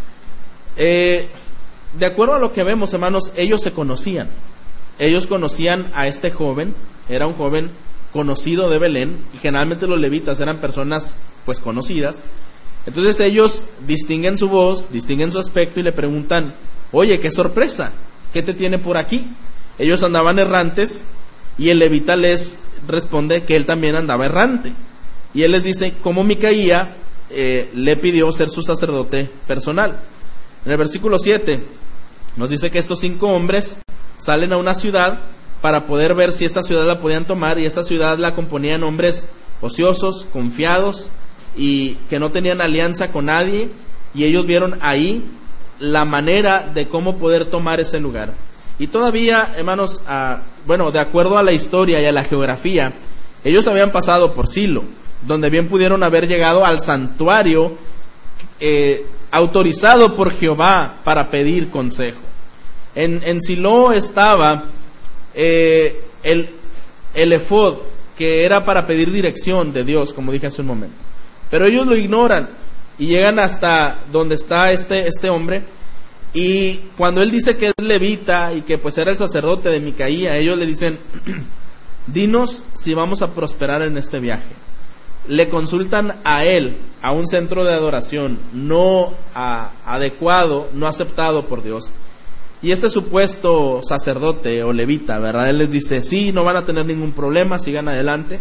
Eh, de acuerdo a lo que vemos, hermanos, ellos se conocían. Ellos conocían a este joven. Era un joven conocido de Belén, y generalmente los levitas eran personas pues conocidas. Entonces ellos distinguen su voz, distinguen su aspecto y le preguntan: oye, qué sorpresa, ¿qué te tiene por aquí? Ellos andaban errantes, y el levita les responde que él también andaba errante, y él les dice cómo Micaía eh, le pidió ser su sacerdote personal. En el versículo siete nos dice que estos cinco hombres salen a una ciudad para poder ver si esta ciudad la podían tomar, y esta ciudad la componían hombres ociosos, confiados, y que no tenían alianza con nadie, y ellos vieron ahí la manera de cómo poder tomar ese lugar. Y todavía, hermanos, a, bueno, de acuerdo a la historia y a la geografía, ellos habían pasado por Silo, donde bien pudieron haber llegado al santuario eh, autorizado por Jehová para pedir consejo. En, en Silo estaba eh, el, el efod, que era para pedir dirección de Dios, como dije hace un momento. Pero ellos lo ignoran y llegan hasta donde está este, este hombre. Y cuando él dice que es levita y que pues era el sacerdote de Micaía, ellos le dicen: dinos si vamos a prosperar en este viaje. Le consultan a él, a un centro de adoración no a, adecuado, no aceptado por Dios. Y este supuesto sacerdote o levita, ¿verdad? Él les dice: sí, no van a tener ningún problema, sigan adelante.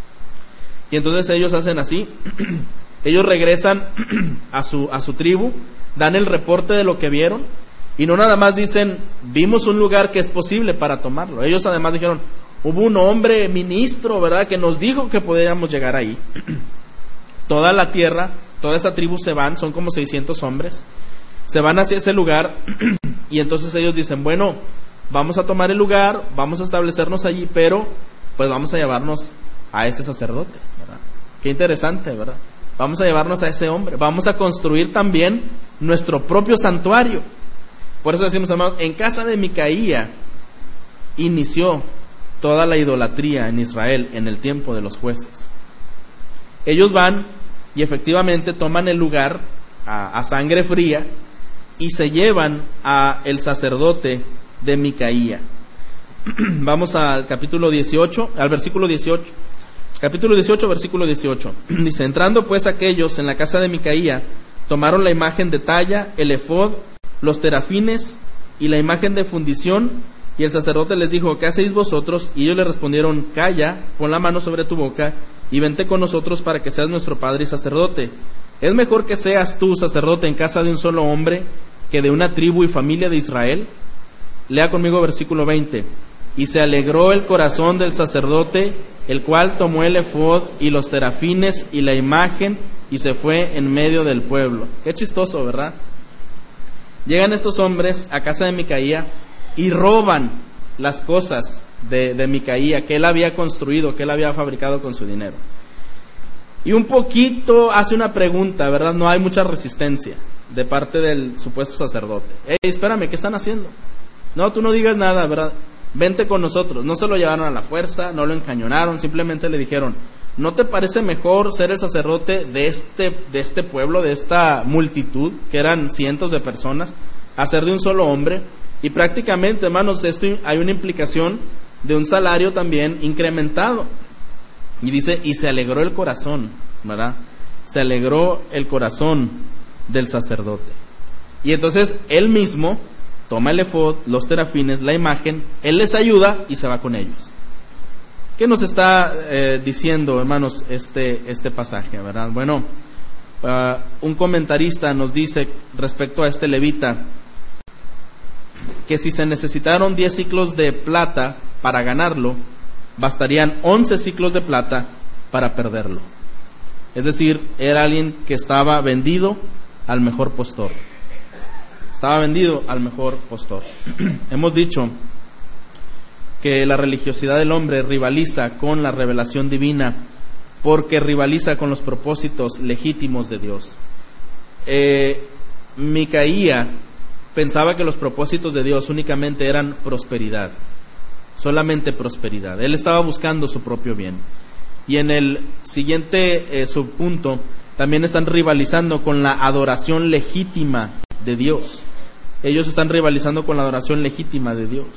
Y entonces ellos hacen así. Ellos regresan a su, a su tribu, dan el reporte de lo que vieron, y no nada más dicen: vimos un lugar que es posible para tomarlo. Ellos además dijeron: hubo un hombre ministro, ¿verdad?, que nos dijo que podíamos llegar ahí. Toda la tierra, toda esa tribu se van, son como seiscientos hombres, se van hacia ese lugar. Y entonces ellos dicen: bueno, vamos a tomar el lugar, vamos a establecernos allí, pero pues vamos a llevarnos a ese sacerdote, ¿verdad? Qué interesante, ¿verdad? Vamos a llevarnos a ese hombre, vamos a construir también nuestro propio santuario. Por eso decimos, hermanos, en casa de Micaía inició toda la idolatría en Israel en el tiempo de los jueces. Ellos van y efectivamente toman el lugar a, a sangre fría, y se llevan a el sacerdote de Micaía. Vamos al capítulo dieciocho, al versículo dieciocho. Capítulo dieciocho, versículo dieciocho. Dice: entrando pues aquellos en la casa de Micaía, tomaron la imagen de talla, el efod, los terafines y la imagen de fundición, y el sacerdote les dijo: ¿qué hacéis vosotros? Y ellos le respondieron: calla, pon la mano sobre tu boca y vente con nosotros para que seas nuestro padre y sacerdote. ¿Es mejor que seas tú sacerdote en casa de un solo hombre que de una tribu y familia de Israel? Lea conmigo versículo veinte. Y se alegró el corazón del sacerdote, el cual tomó el efod y los terafines y la imagen, y se fue en medio del pueblo. Qué chistoso, ¿verdad? Llegan estos hombres a casa de Micaía y roban las cosas de, de Micaía que él había construido, que él había fabricado con su dinero. Y un poquito hace una pregunta, ¿verdad? No hay mucha resistencia de parte del supuesto sacerdote. Hey, espérame, ¿qué están haciendo? No, tú no digas nada, ¿verdad? Vente con nosotros. No se lo llevaron a la fuerza, no lo encañonaron, simplemente le dijeron: ¿no te parece mejor ser el sacerdote de este, de este pueblo, de esta multitud, que eran cientos de personas, a ser de un solo hombre? Y prácticamente, hermanos, esto hay una implicación de un salario también incrementado. Y dice: y se alegró el corazón, ¿verdad? Se alegró el corazón del sacerdote. Y entonces él mismo toma el efod, los terafines, la imagen, él les ayuda y se va con ellos. ¿Qué nos está eh, diciendo, hermanos, este, este pasaje, verdad? Bueno, uh, un comentarista nos dice respecto a este levita que si se necesitaron diez ciclos de plata para ganarlo, bastarían once ciclos de plata para perderlo. Es decir, era alguien que estaba vendido al mejor postor. estaba vendido al mejor postor. Hemos dicho que la religiosidad del hombre rivaliza con la revelación divina porque rivaliza con los propósitos legítimos de Dios. Eh, Micaía pensaba que los propósitos de Dios únicamente eran prosperidad, solamente prosperidad. Él estaba buscando su propio bien. Y en el siguiente eh, subpunto, también están rivalizando con la adoración legítima de Dios. Ellos están rivalizando con la adoración legítima de Dios.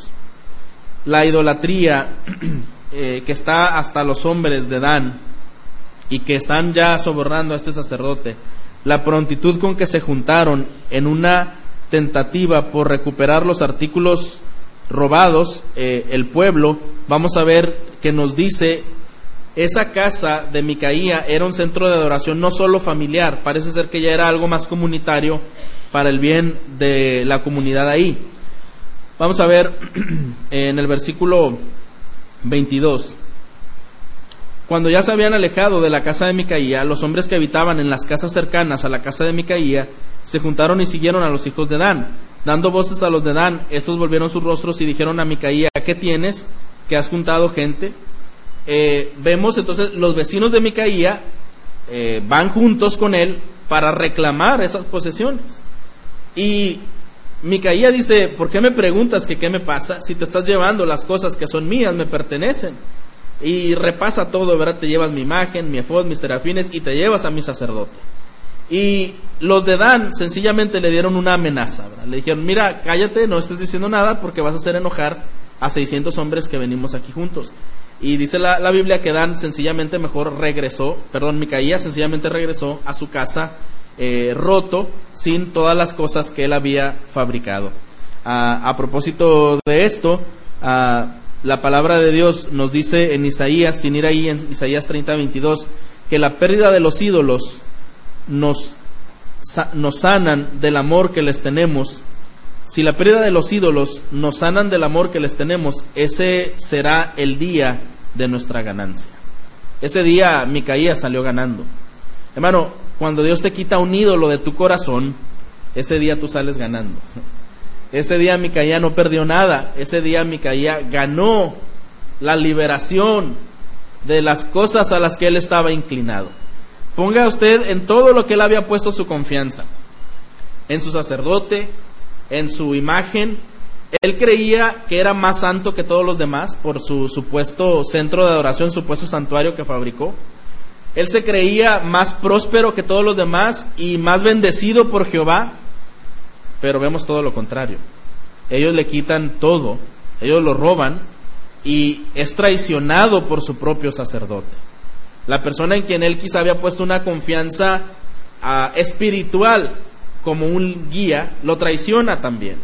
La idolatría eh, que está hasta los hombres de Dan y que están ya sobornando a este sacerdote, la prontitud con que se juntaron en una tentativa por recuperar los artículos robados, eh, el pueblo, vamos a ver que nos dice, esa casa de Micaía era un centro de adoración no solo familiar, parece ser que ya era algo más comunitario para el bien de la comunidad ahí. Vamos a ver en el versículo veintidós. Cuando ya se habían alejado de la casa de Micaía, los hombres que habitaban en las casas cercanas a la casa de Micaía se juntaron y siguieron a los hijos de Dan. Dando voces a los de Dan, estos volvieron sus rostros y dijeron a Micaía, ¿qué tienes? ¿Que has juntado gente? Eh, vemos entonces los vecinos de Micaía eh, van juntos con él para reclamar esas posesiones. Y Micaía dice, ¿por qué me preguntas que qué me pasa? Si te estás llevando las cosas que son mías, me pertenecen. Y repasa todo, ¿verdad? Te llevas mi imagen, mi efod, mis serafines y te llevas a mi sacerdote. Y los de Dan sencillamente le dieron una amenaza, ¿verdad? Le dijeron, mira, cállate, no estés diciendo nada porque vas a hacer enojar a seiscientos hombres que venimos aquí juntos. Y dice la, la Biblia que Dan sencillamente mejor regresó, perdón, Micaía sencillamente regresó a su casa eh, roto, sin todas las cosas que él había fabricado. A, a propósito de esto, a, la palabra de Dios nos dice en Isaías, sin ir ahí, en Isaías treinta, veintidós, que la pérdida de los ídolos nos, nos sanan del amor que les tenemos. Si la pérdida de los ídolos nos sanan del amor que les tenemos, ese será el día de nuestra ganancia. Ese día Micaía salió ganando. Hermano, cuando Dios te quita un ídolo de tu corazón, ese día tú sales ganando. Ese día Micaía no perdió nada. Ese día Micaía ganó la liberación de las cosas a las que él estaba inclinado. Ponga usted en todo lo que él había puesto su confianza, en su sacerdote, en su imagen. Él creía que era más santo que todos los demás por su supuesto centro de adoración, supuesto santuario que fabricó. Él se creía más próspero que todos los demás y más bendecido por Jehová, pero vemos todo lo contrario. Ellos le quitan todo, ellos lo roban y es traicionado por su propio sacerdote. La persona en quien él quizá había puesto una confianza uh, espiritual como un guía, lo traiciona también.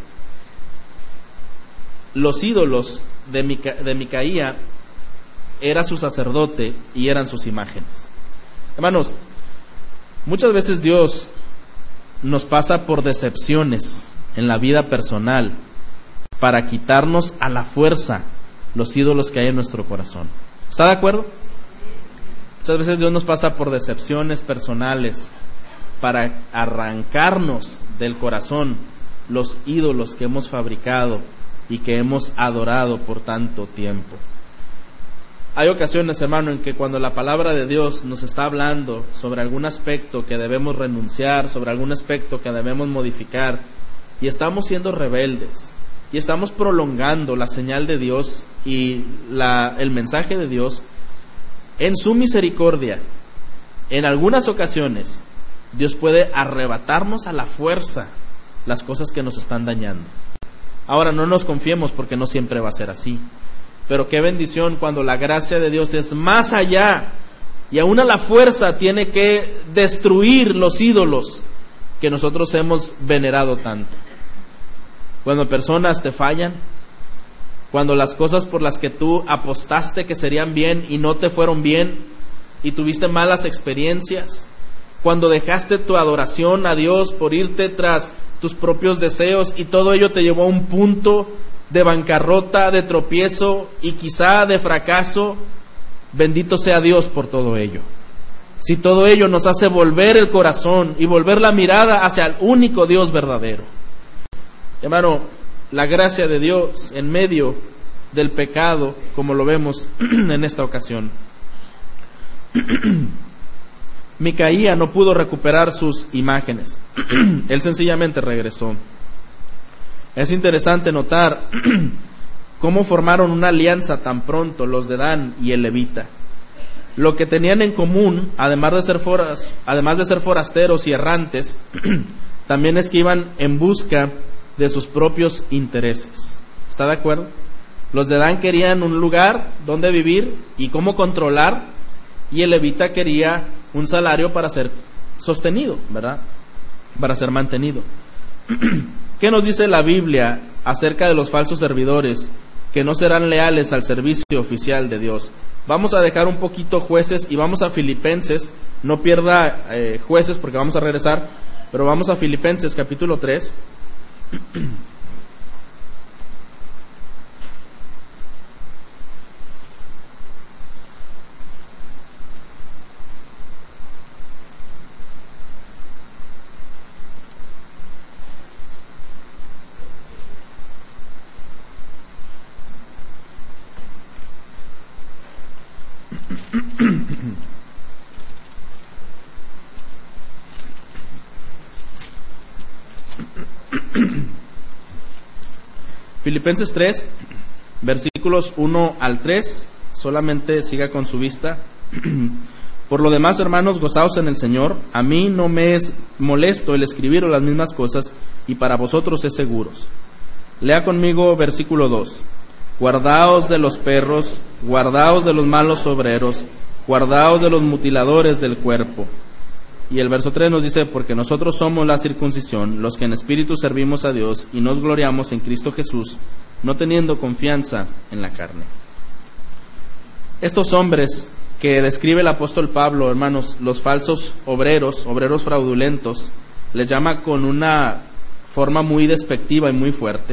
Los ídolos de, Mica, de Micaía era su sacerdote y eran sus imágenes. Hermanos, muchas veces Dios nos pasa por decepciones en la vida personal para quitarnos a la fuerza los ídolos que hay en nuestro corazón. ¿Está de acuerdo? Muchas veces Dios nos pasa por decepciones personales para arrancarnos del corazón los ídolos que hemos fabricado y que hemos adorado por tanto tiempo. Hay ocasiones, hermano, en que cuando la palabra de Dios nos está hablando sobre algún aspecto que debemos renunciar, sobre algún aspecto que debemos modificar, y estamos siendo rebeldes, y estamos prolongando la señal de Dios y la, el mensaje de Dios, en su misericordia, en algunas ocasiones, Dios puede arrebatarnos a la fuerza las cosas que nos están dañando. Ahora, no nos confiemos porque no siempre va a ser así. Pero qué bendición cuando la gracia de Dios es más allá y aún a la fuerza tiene que destruir los ídolos que nosotros hemos venerado tanto. Cuando personas te fallan, cuando las cosas por las que tú apostaste que serían bien y no te fueron bien y tuviste malas experiencias, cuando dejaste tu adoración a Dios por irte tras tus propios deseos y todo ello te llevó a un punto de bancarrota, de tropiezo y quizá de fracaso, bendito sea Dios por todo ello. Si todo ello nos hace volver el corazón y volver la mirada hacia el único Dios verdadero. Hermano, la gracia de Dios en medio del pecado, como lo vemos en esta ocasión. Micaía no pudo recuperar sus imágenes. Él sencillamente regresó. Es interesante notar cómo formaron una alianza tan pronto los de Dan y el levita. Lo que tenían en común, además de ser foras, además de ser forasteros y errantes, también es que iban en busca de sus propios intereses. ¿Está de acuerdo? Los de Dan querían un lugar donde vivir y cómo controlar, y el levita quería un salario para ser sostenido, ¿verdad? Para ser mantenido. ¿Qué nos dice la Biblia acerca de los falsos servidores que no serán leales al servicio oficial de Dios? Vamos a dejar un poquito Jueces y vamos a Filipenses. No pierda eh, Jueces porque vamos a regresar, pero vamos a Filipenses capítulo tres. Filipenses tres, versículos uno al tres, solamente siga con su vista. Por lo demás, hermanos, gozaos en el Señor. A mí no me es molesto el escribiros las mismas cosas, y para vosotros es seguros. Lea conmigo versículo dos. Guardaos de los perros, guardaos de los malos obreros, guardaos de los mutiladores del cuerpo. Y el verso tres nos dice, porque nosotros somos la circuncisión, los que en espíritu servimos a Dios y nos gloriamos en Cristo Jesús, no teniendo confianza en la carne. Estos hombres que describe el apóstol Pablo, hermanos, los falsos obreros, obreros fraudulentos, les llama con una forma muy despectiva y muy fuerte.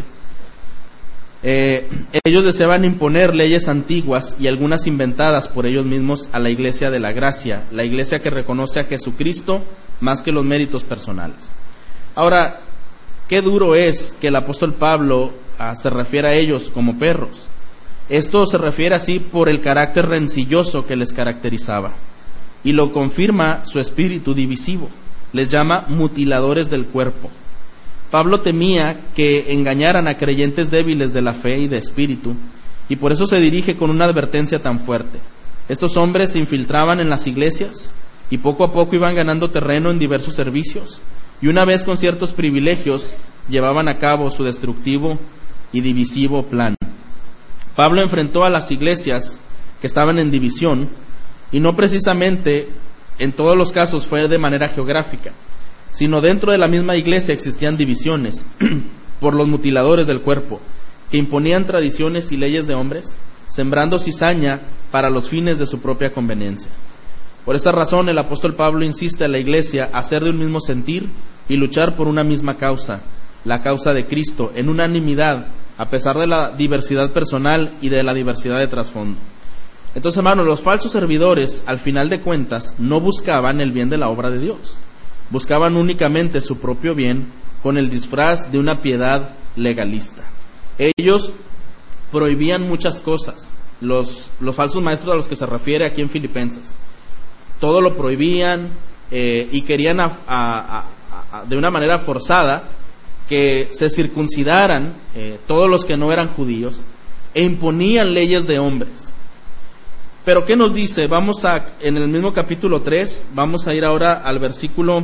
Eh, ellos deseaban imponer leyes antiguas y algunas inventadas por ellos mismos a la iglesia de la gracia, la iglesia que reconoce a Jesucristo más que los méritos personales. Ahora, qué duro es que el apóstol Pablo ah, se refiere a ellos como perros. Esto se refiere así por el carácter rencilloso que les caracterizaba, y lo confirma su espíritu divisivo. Les llama mutiladores del cuerpo. Pablo temía que engañaran a creyentes débiles de la fe y de espíritu, y por eso se dirige con una advertencia tan fuerte. Estos hombres se infiltraban en las iglesias y poco a poco iban ganando terreno en diversos servicios, y una vez con ciertos privilegios llevaban a cabo su destructivo y divisivo plan. Pablo enfrentó a las iglesias que estaban en división, y no precisamente en todos los casos fue de manera geográfica, sino dentro de la misma iglesia existían divisiones por los mutiladores del cuerpo, que imponían tradiciones y leyes de hombres, sembrando cizaña para los fines de su propia conveniencia. Por esa razón el apóstol Pablo insiste a la iglesia a ser de un mismo sentir y luchar por una misma causa, la causa de Cristo, en unanimidad, a pesar de la diversidad personal y de la diversidad de trasfondo. Entonces, hermanos, los falsos servidores, al final de cuentas, no buscaban el bien de la obra de Dios. Buscaban únicamente su propio bien con el disfraz de una piedad legalista. Ellos prohibían muchas cosas, los, los falsos maestros a los que se refiere aquí en Filipenses. Todo lo prohibían eh, y querían a, a, a, a, de una manera forzada que se circuncidaran eh, todos los que no eran judíos, e imponían leyes de hombres. Pero ¿qué nos dice? Vamos a, en el mismo capítulo tres, vamos a ir ahora al versículo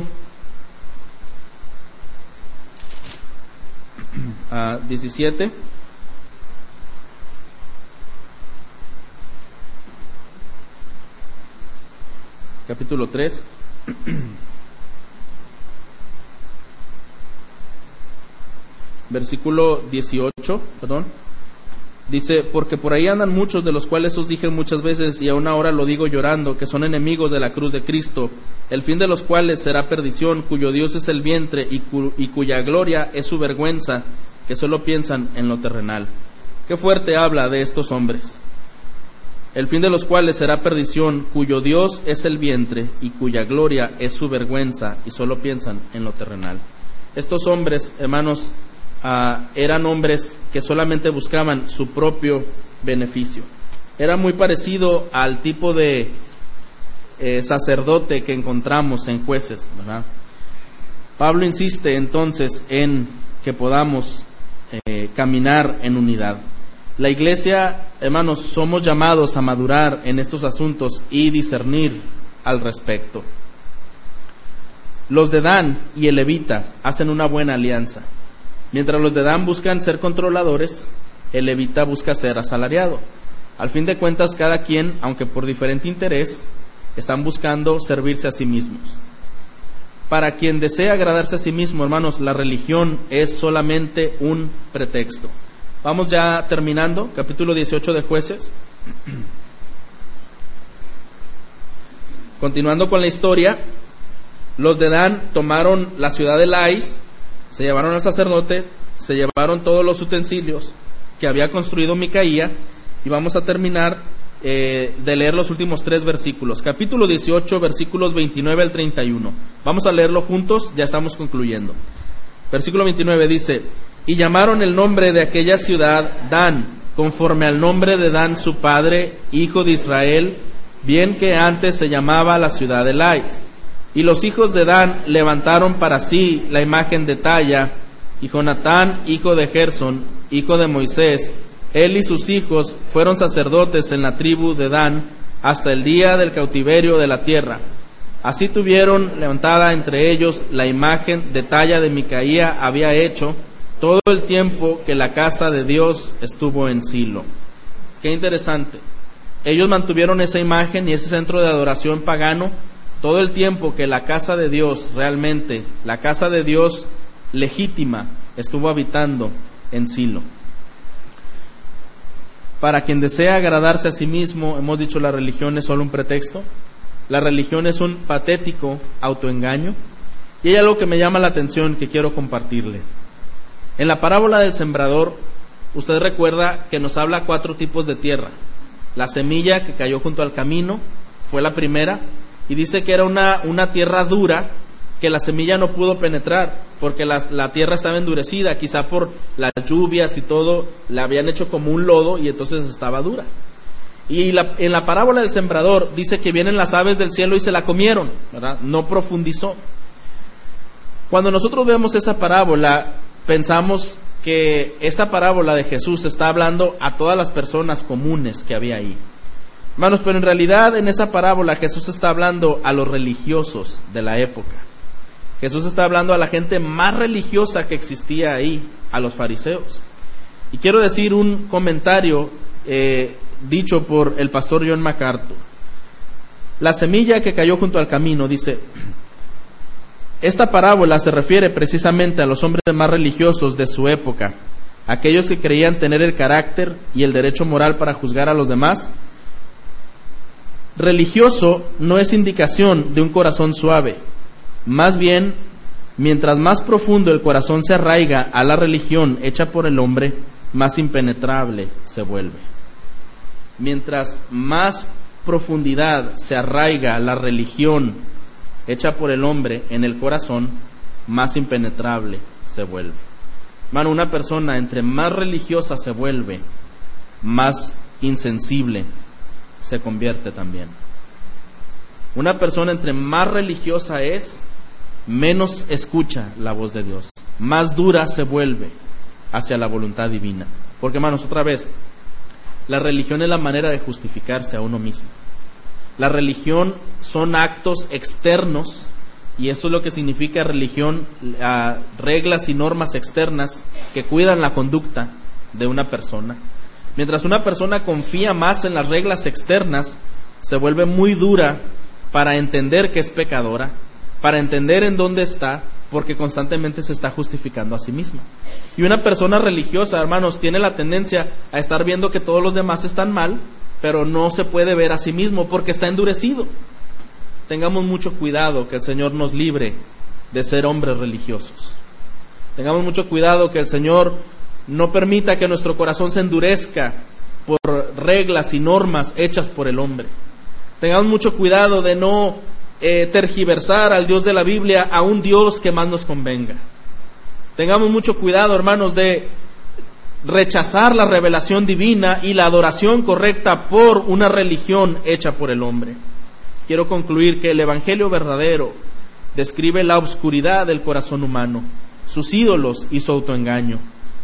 uh, diecisiete. Capítulo tres. Versículo dieciocho, perdón. Dice, porque por ahí andan muchos, de los cuales os dije muchas veces, y aún ahora lo digo llorando, que son enemigos de la cruz de Cristo, el fin de los cuales será perdición, cuyo Dios es el vientre, y, cu- y cuya gloria es su vergüenza, que solo piensan en lo terrenal. Qué fuerte habla de estos hombres. El fin de los cuales será perdición, cuyo Dios es el vientre, y cuya gloria es su vergüenza, y solo piensan en lo terrenal. Estos hombres, hermanos, uh, eran hombres que solamente buscaban su propio beneficio. Era muy parecido al tipo de eh, sacerdote que encontramos en Jueces, ¿verdad? Pablo insiste entonces en que podamos eh, caminar en unidad. La iglesia, hermanos, somos llamados a madurar en estos asuntos y discernir al respecto. Los de Dan y el levita hacen una buena alianza. Mientras los de Dan buscan ser controladores, el levita busca ser asalariado. Al fin de cuentas, cada quien, aunque por diferente interés, están buscando servirse a sí mismos. Para quien desea agradarse a sí mismo, hermanos, la religión es solamente un pretexto. Vamos ya terminando, capítulo dieciocho de Jueces. Continuando con la historia, los de Dan tomaron la ciudad de Lais, se llevaron al sacerdote, se llevaron todos los utensilios que había construido Micaía, y vamos a terminar eh, de leer los últimos tres versículos. Capítulo dieciocho, versículos veintinueve al treinta y uno. Vamos a leerlo juntos, ya estamos concluyendo. Versículo veintinueve dice: y llamaron el nombre de aquella ciudad Dan, conforme al nombre de Dan su padre, hijo de Israel, bien que antes se llamaba la ciudad de Lais. Y los hijos de Dan levantaron para sí la imagen de talla, y Jonatán, hijo de Gersón, hijo de Moisés, él y sus hijos fueron sacerdotes en la tribu de Dan hasta el día del cautiverio de la tierra. Así tuvieron levantada entre ellos la imagen de talla de Micaía había hecho todo el tiempo que la casa de Dios estuvo en Silo. Qué interesante. Ellos mantuvieron esa imagen y ese centro de adoración pagano todo el tiempo que la casa de Dios, realmente, la casa de Dios legítima, estuvo habitando en Silo. Para quien desea agradarse a sí mismo, hemos dicho, la religión es solo un pretexto. La religión es un patético autoengaño. Y hay algo que me llama la atención que quiero compartirle. En la parábola del sembrador, usted recuerda que nos habla cuatro tipos de tierra. La semilla que cayó junto al camino fue la primera, y dice que era una, una tierra dura, que la semilla no pudo penetrar, porque la, la tierra estaba endurecida, quizá por las lluvias y todo, la habían hecho como un lodo y entonces estaba dura. Y la, en la parábola del sembrador dice que vienen las aves del cielo y se la comieron, ¿verdad? No profundizó. Cuando nosotros vemos esa parábola, pensamos que esta parábola de Jesús está hablando a todas las personas comunes que había ahí. Hermanos, pero en realidad en esa parábola Jesús está hablando a los religiosos de la época. Jesús está hablando a la gente más religiosa que existía ahí, a los fariseos. Y quiero decir un comentario eh, dicho por el pastor John MacArthur. La semilla que cayó junto al camino, dice: esta parábola se refiere precisamente a los hombres más religiosos de su época, aquellos que creían tener el carácter y el derecho moral para juzgar a los demás. Religioso no es indicación de un corazón suave. Más bien, mientras más profundo el corazón se arraiga a la religión hecha por el hombre, más impenetrable se vuelve. Mientras más profundidad se arraiga la religión hecha por el hombre en el corazón, más impenetrable se vuelve. Hermano, una persona entre más religiosa se vuelve, más insensible se convierte también. Una persona entre más religiosa es, menos escucha la voz de Dios, más dura se vuelve hacia la voluntad divina. Porque, hermanos, otra vez, la religión es la manera de justificarse a uno mismo. La religión son actos externos, y esto es lo que significa religión, uh, reglas y normas externas que cuidan la conducta de una persona. Mientras una persona confía más en las reglas externas, se vuelve muy dura para entender que es pecadora, para entender en dónde está, porque constantemente se está justificando a sí misma. Y una persona religiosa, hermanos, tiene la tendencia a estar viendo que todos los demás están mal, pero no se puede ver a sí mismo porque está endurecido. Tengamos mucho cuidado, que el Señor nos libre de ser hombres religiosos. Tengamos mucho cuidado, que el Señor no permita que nuestro corazón se endurezca por reglas y normas hechas por el hombre. Tengamos mucho cuidado de no eh, tergiversar al Dios de la Biblia a un Dios que más nos convenga. Tengamos mucho cuidado, hermanos, de rechazar la revelación divina y la adoración correcta por una religión hecha por el hombre. Quiero concluir que el Evangelio verdadero describe la oscuridad del corazón humano, sus ídolos y su autoengaño.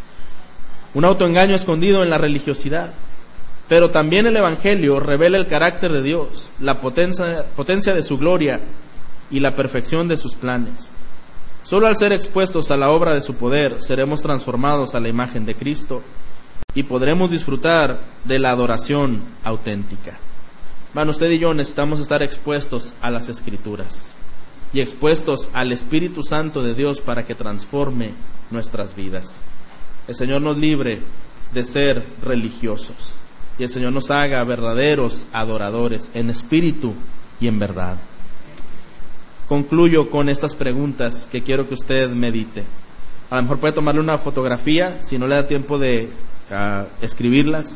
Un autoengaño escondido en la religiosidad. Pero también el Evangelio revela el carácter de Dios, la potencia, potencia de su gloria y la perfección de sus planes. Solo al ser expuestos a la obra de su poder seremos transformados a la imagen de Cristo y podremos disfrutar de la adoración auténtica. Hermano, usted y yo necesitamos estar expuestos a las Escrituras y expuestos al Espíritu Santo de Dios para que transforme nuestras vidas. El Señor nos libre de ser religiosos y el Señor nos haga verdaderos adoradores en espíritu y en verdad. Concluyo con estas preguntas que quiero que usted medite. A lo mejor puede tomarle una fotografía si no le da tiempo de uh, escribirlas.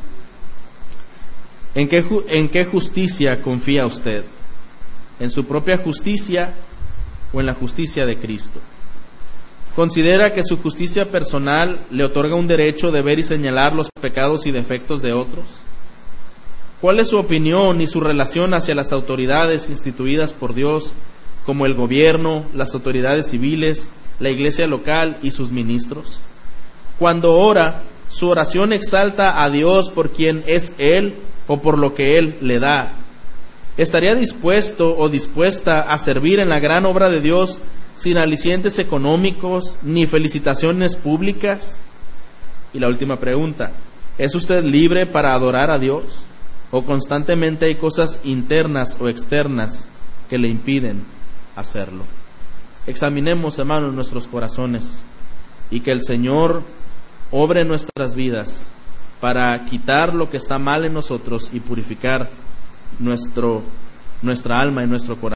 ¿En qué, ¿En qué justicia confía usted? ¿En su propia justicia o en la justicia de Cristo? ¿Considera que su justicia personal le otorga un derecho de ver y señalar los pecados y defectos de otros? ¿Cuál es su opinión y su relación hacia las autoridades instituidas por Dios, como el gobierno, las autoridades civiles, la iglesia local y sus ministros? Cuando ora, ¿su oración exalta a Dios por quien es Él o por lo que Él le da? ¿Estaría dispuesto o dispuesta a servir en la gran obra de Dios sin alicientes económicos ni felicitaciones públicas? Y la última pregunta, ¿es usted libre para adorar a Dios? ¿O constantemente hay cosas internas o externas que le impiden hacerlo? Examinemos, hermanos, nuestros corazones y que el Señor obre en nuestras vidas para quitar lo que está mal en nosotros y purificar nuestro, nuestra alma y nuestro corazón.